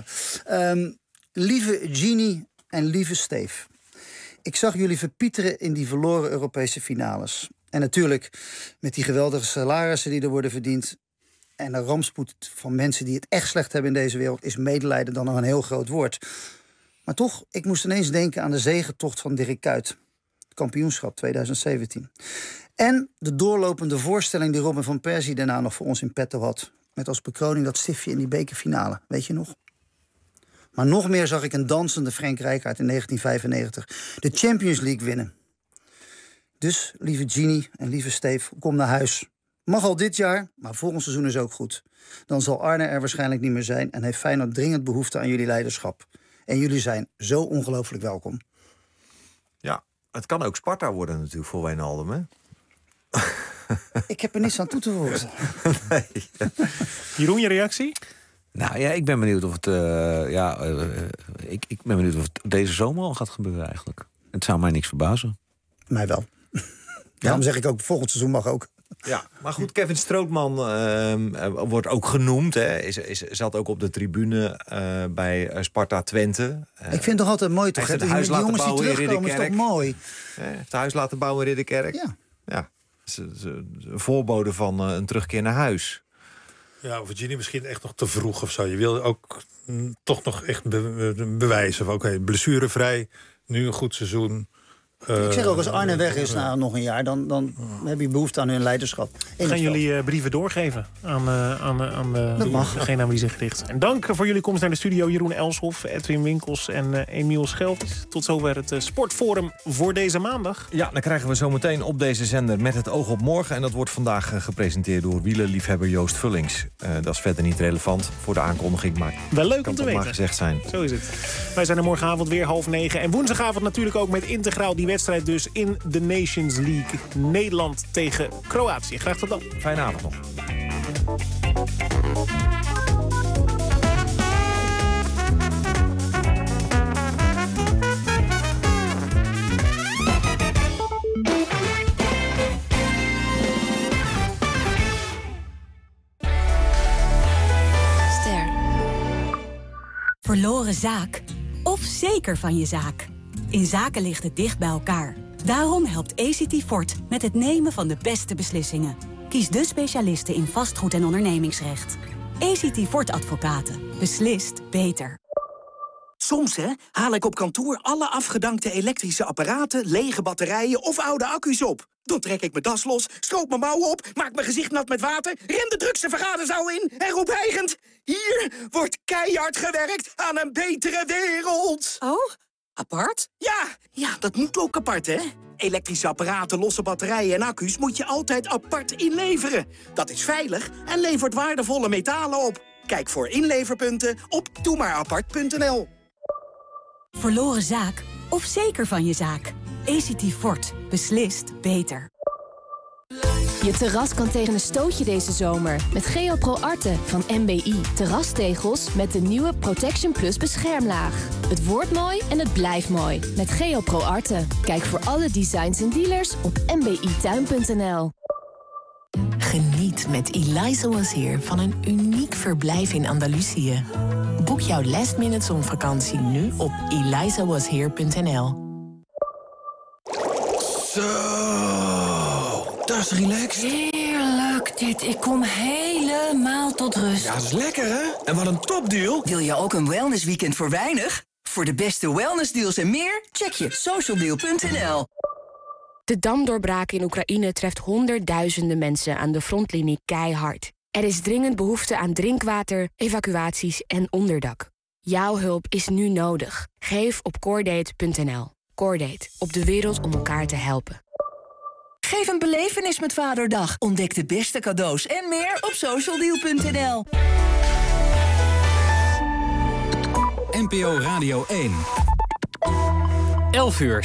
Lieve Jeannie en lieve Steve. Ik zag jullie verpieteren in die verloren Europese finales. En natuurlijk met die geweldige salarissen die er worden verdiend. En de rampspoed van mensen die het echt slecht hebben in deze wereld is medelijden dan nog een heel groot woord. Maar toch, ik moest ineens denken aan de zegentocht van Dirk Kuyt. Het kampioenschap 2017. En de doorlopende voorstelling die Robin van Persie daarna nog voor ons in petto had. Met als bekroning dat stiftje in die bekerfinale. Weet je nog? Maar nog meer zag ik een dansende Frank Rijkaard in 1995. De Champions League winnen. Dus, lieve Jeannie en lieve Steve, kom naar huis. Mag al dit jaar, maar volgend seizoen is ook goed. Dan zal Arne er waarschijnlijk niet meer zijn en heeft Feyenoord dringend behoefte aan jullie leiderschap. En jullie zijn zo ongelooflijk welkom. Ja, het kan ook Sparta worden natuurlijk voor Wijnaldum, hè? Ik heb er niets aan toe te voegen. Nee. Jeroen, je reactie? Nou ja, ik ben benieuwd of het... ik ben benieuwd of het deze zomer al gaat gebeuren eigenlijk. Het zou mij niks verbazen. Mij wel. Daarom zeg ik ook, volgend seizoen mag ook. Ja, maar goed, Kevin Strootman wordt ook genoemd. Hè. Zat ook op de tribune bij Sparta Twente. Ik vind het toch altijd mooi, toch? Heeft het huis laten bouwen in Ridderkerk. Is toch mooi? Heeft het huis laten bouwen in Ridderkerk. Ja. Een voorbode van een terugkeer naar huis. Ja, Virginie misschien echt nog te vroeg of zo. Je wil ook toch nog echt bewijzen van oké, blessurevrij, nu een goed seizoen. Ik zeg ook, als Arne weg is na nog een jaar... dan heb je behoefte aan hun leiderschap. Gaan jullie brieven doorgeven aan degene aan wie ze gericht zijn. Dank voor jullie komst naar de studio. Jeroen Elshoff, Edwin Winkels en Emiel Schelvis. Tot zover het Sportforum voor deze maandag. Ja, dan krijgen we zometeen op deze zender Met het oog op morgen. En dat wordt vandaag gepresenteerd door wielerliefhebber Joost Vullings. Dat is verder niet relevant voor de aankondiging, maar wel leuk om te weten. Maar gezegd zijn. Zo is het. Wij zijn er morgenavond weer 8:30. En woensdagavond natuurlijk ook met integraal die wedstrijd dus in de Nations League. Nederland tegen Kroatië. Graag tot dan. Fijne avond nog. Verloren zaak of zeker van je zaak? In zaken ligt het dicht bij elkaar. Daarom helpt ACT Fort met het nemen van de beste beslissingen. Kies de specialisten in vastgoed en ondernemingsrecht. ACT Fort Advocaten. Beslist beter. Soms haal ik op kantoor alle afgedankte elektrische apparaten, lege batterijen of oude accu's op. Dan trek ik mijn das los, stroop mijn mouwen op, maak mijn gezicht nat met water, ren de drukste vergaderzaal in en roep hijgend: hier wordt keihard gewerkt aan een betere wereld. Oh, apart? Ja, dat moet ook apart, hè? Elektrische apparaten, losse batterijen en accu's moet je altijd apart inleveren. Dat is veilig en levert waardevolle metalen op. Kijk voor inleverpunten op doemaarapart.nl. Verloren zaak of zeker van je zaak? ACT Fort. Beslist beter. Je terras kan tegen een stootje deze zomer met GeoPro Arte van MBI. Terrastegels met de nieuwe Protection Plus beschermlaag. Het wordt mooi en het blijft mooi met GeoPro Arte. Kijk voor alle designs en dealers op mbituin.nl. Geniet met Eliza Was Here van een uniek verblijf in Andalusië. Boek jouw last-minute zonvakantie nu op elizawashere.nl. Zo, dat is relaxed. Heerlijk dit. Ik kom helemaal tot rust. Ja, dat is lekker, hè? En wat een topdeal. Wil je ook een wellnessweekend voor weinig? Voor de beste wellnessdeals en meer, check je socialdeal.nl. De damdoorbraak in Oekraïne treft honderdduizenden mensen aan de frontlinie keihard. Er is dringend behoefte aan drinkwater, evacuaties en onderdak. Jouw hulp is nu nodig. Geef op Cordate.nl. Cordate, op de wereld om elkaar te helpen. Geef een belevenis met Vaderdag. Ontdek de beste cadeaus en meer op socialdeal.nl. NPO Radio 1. 11 uur.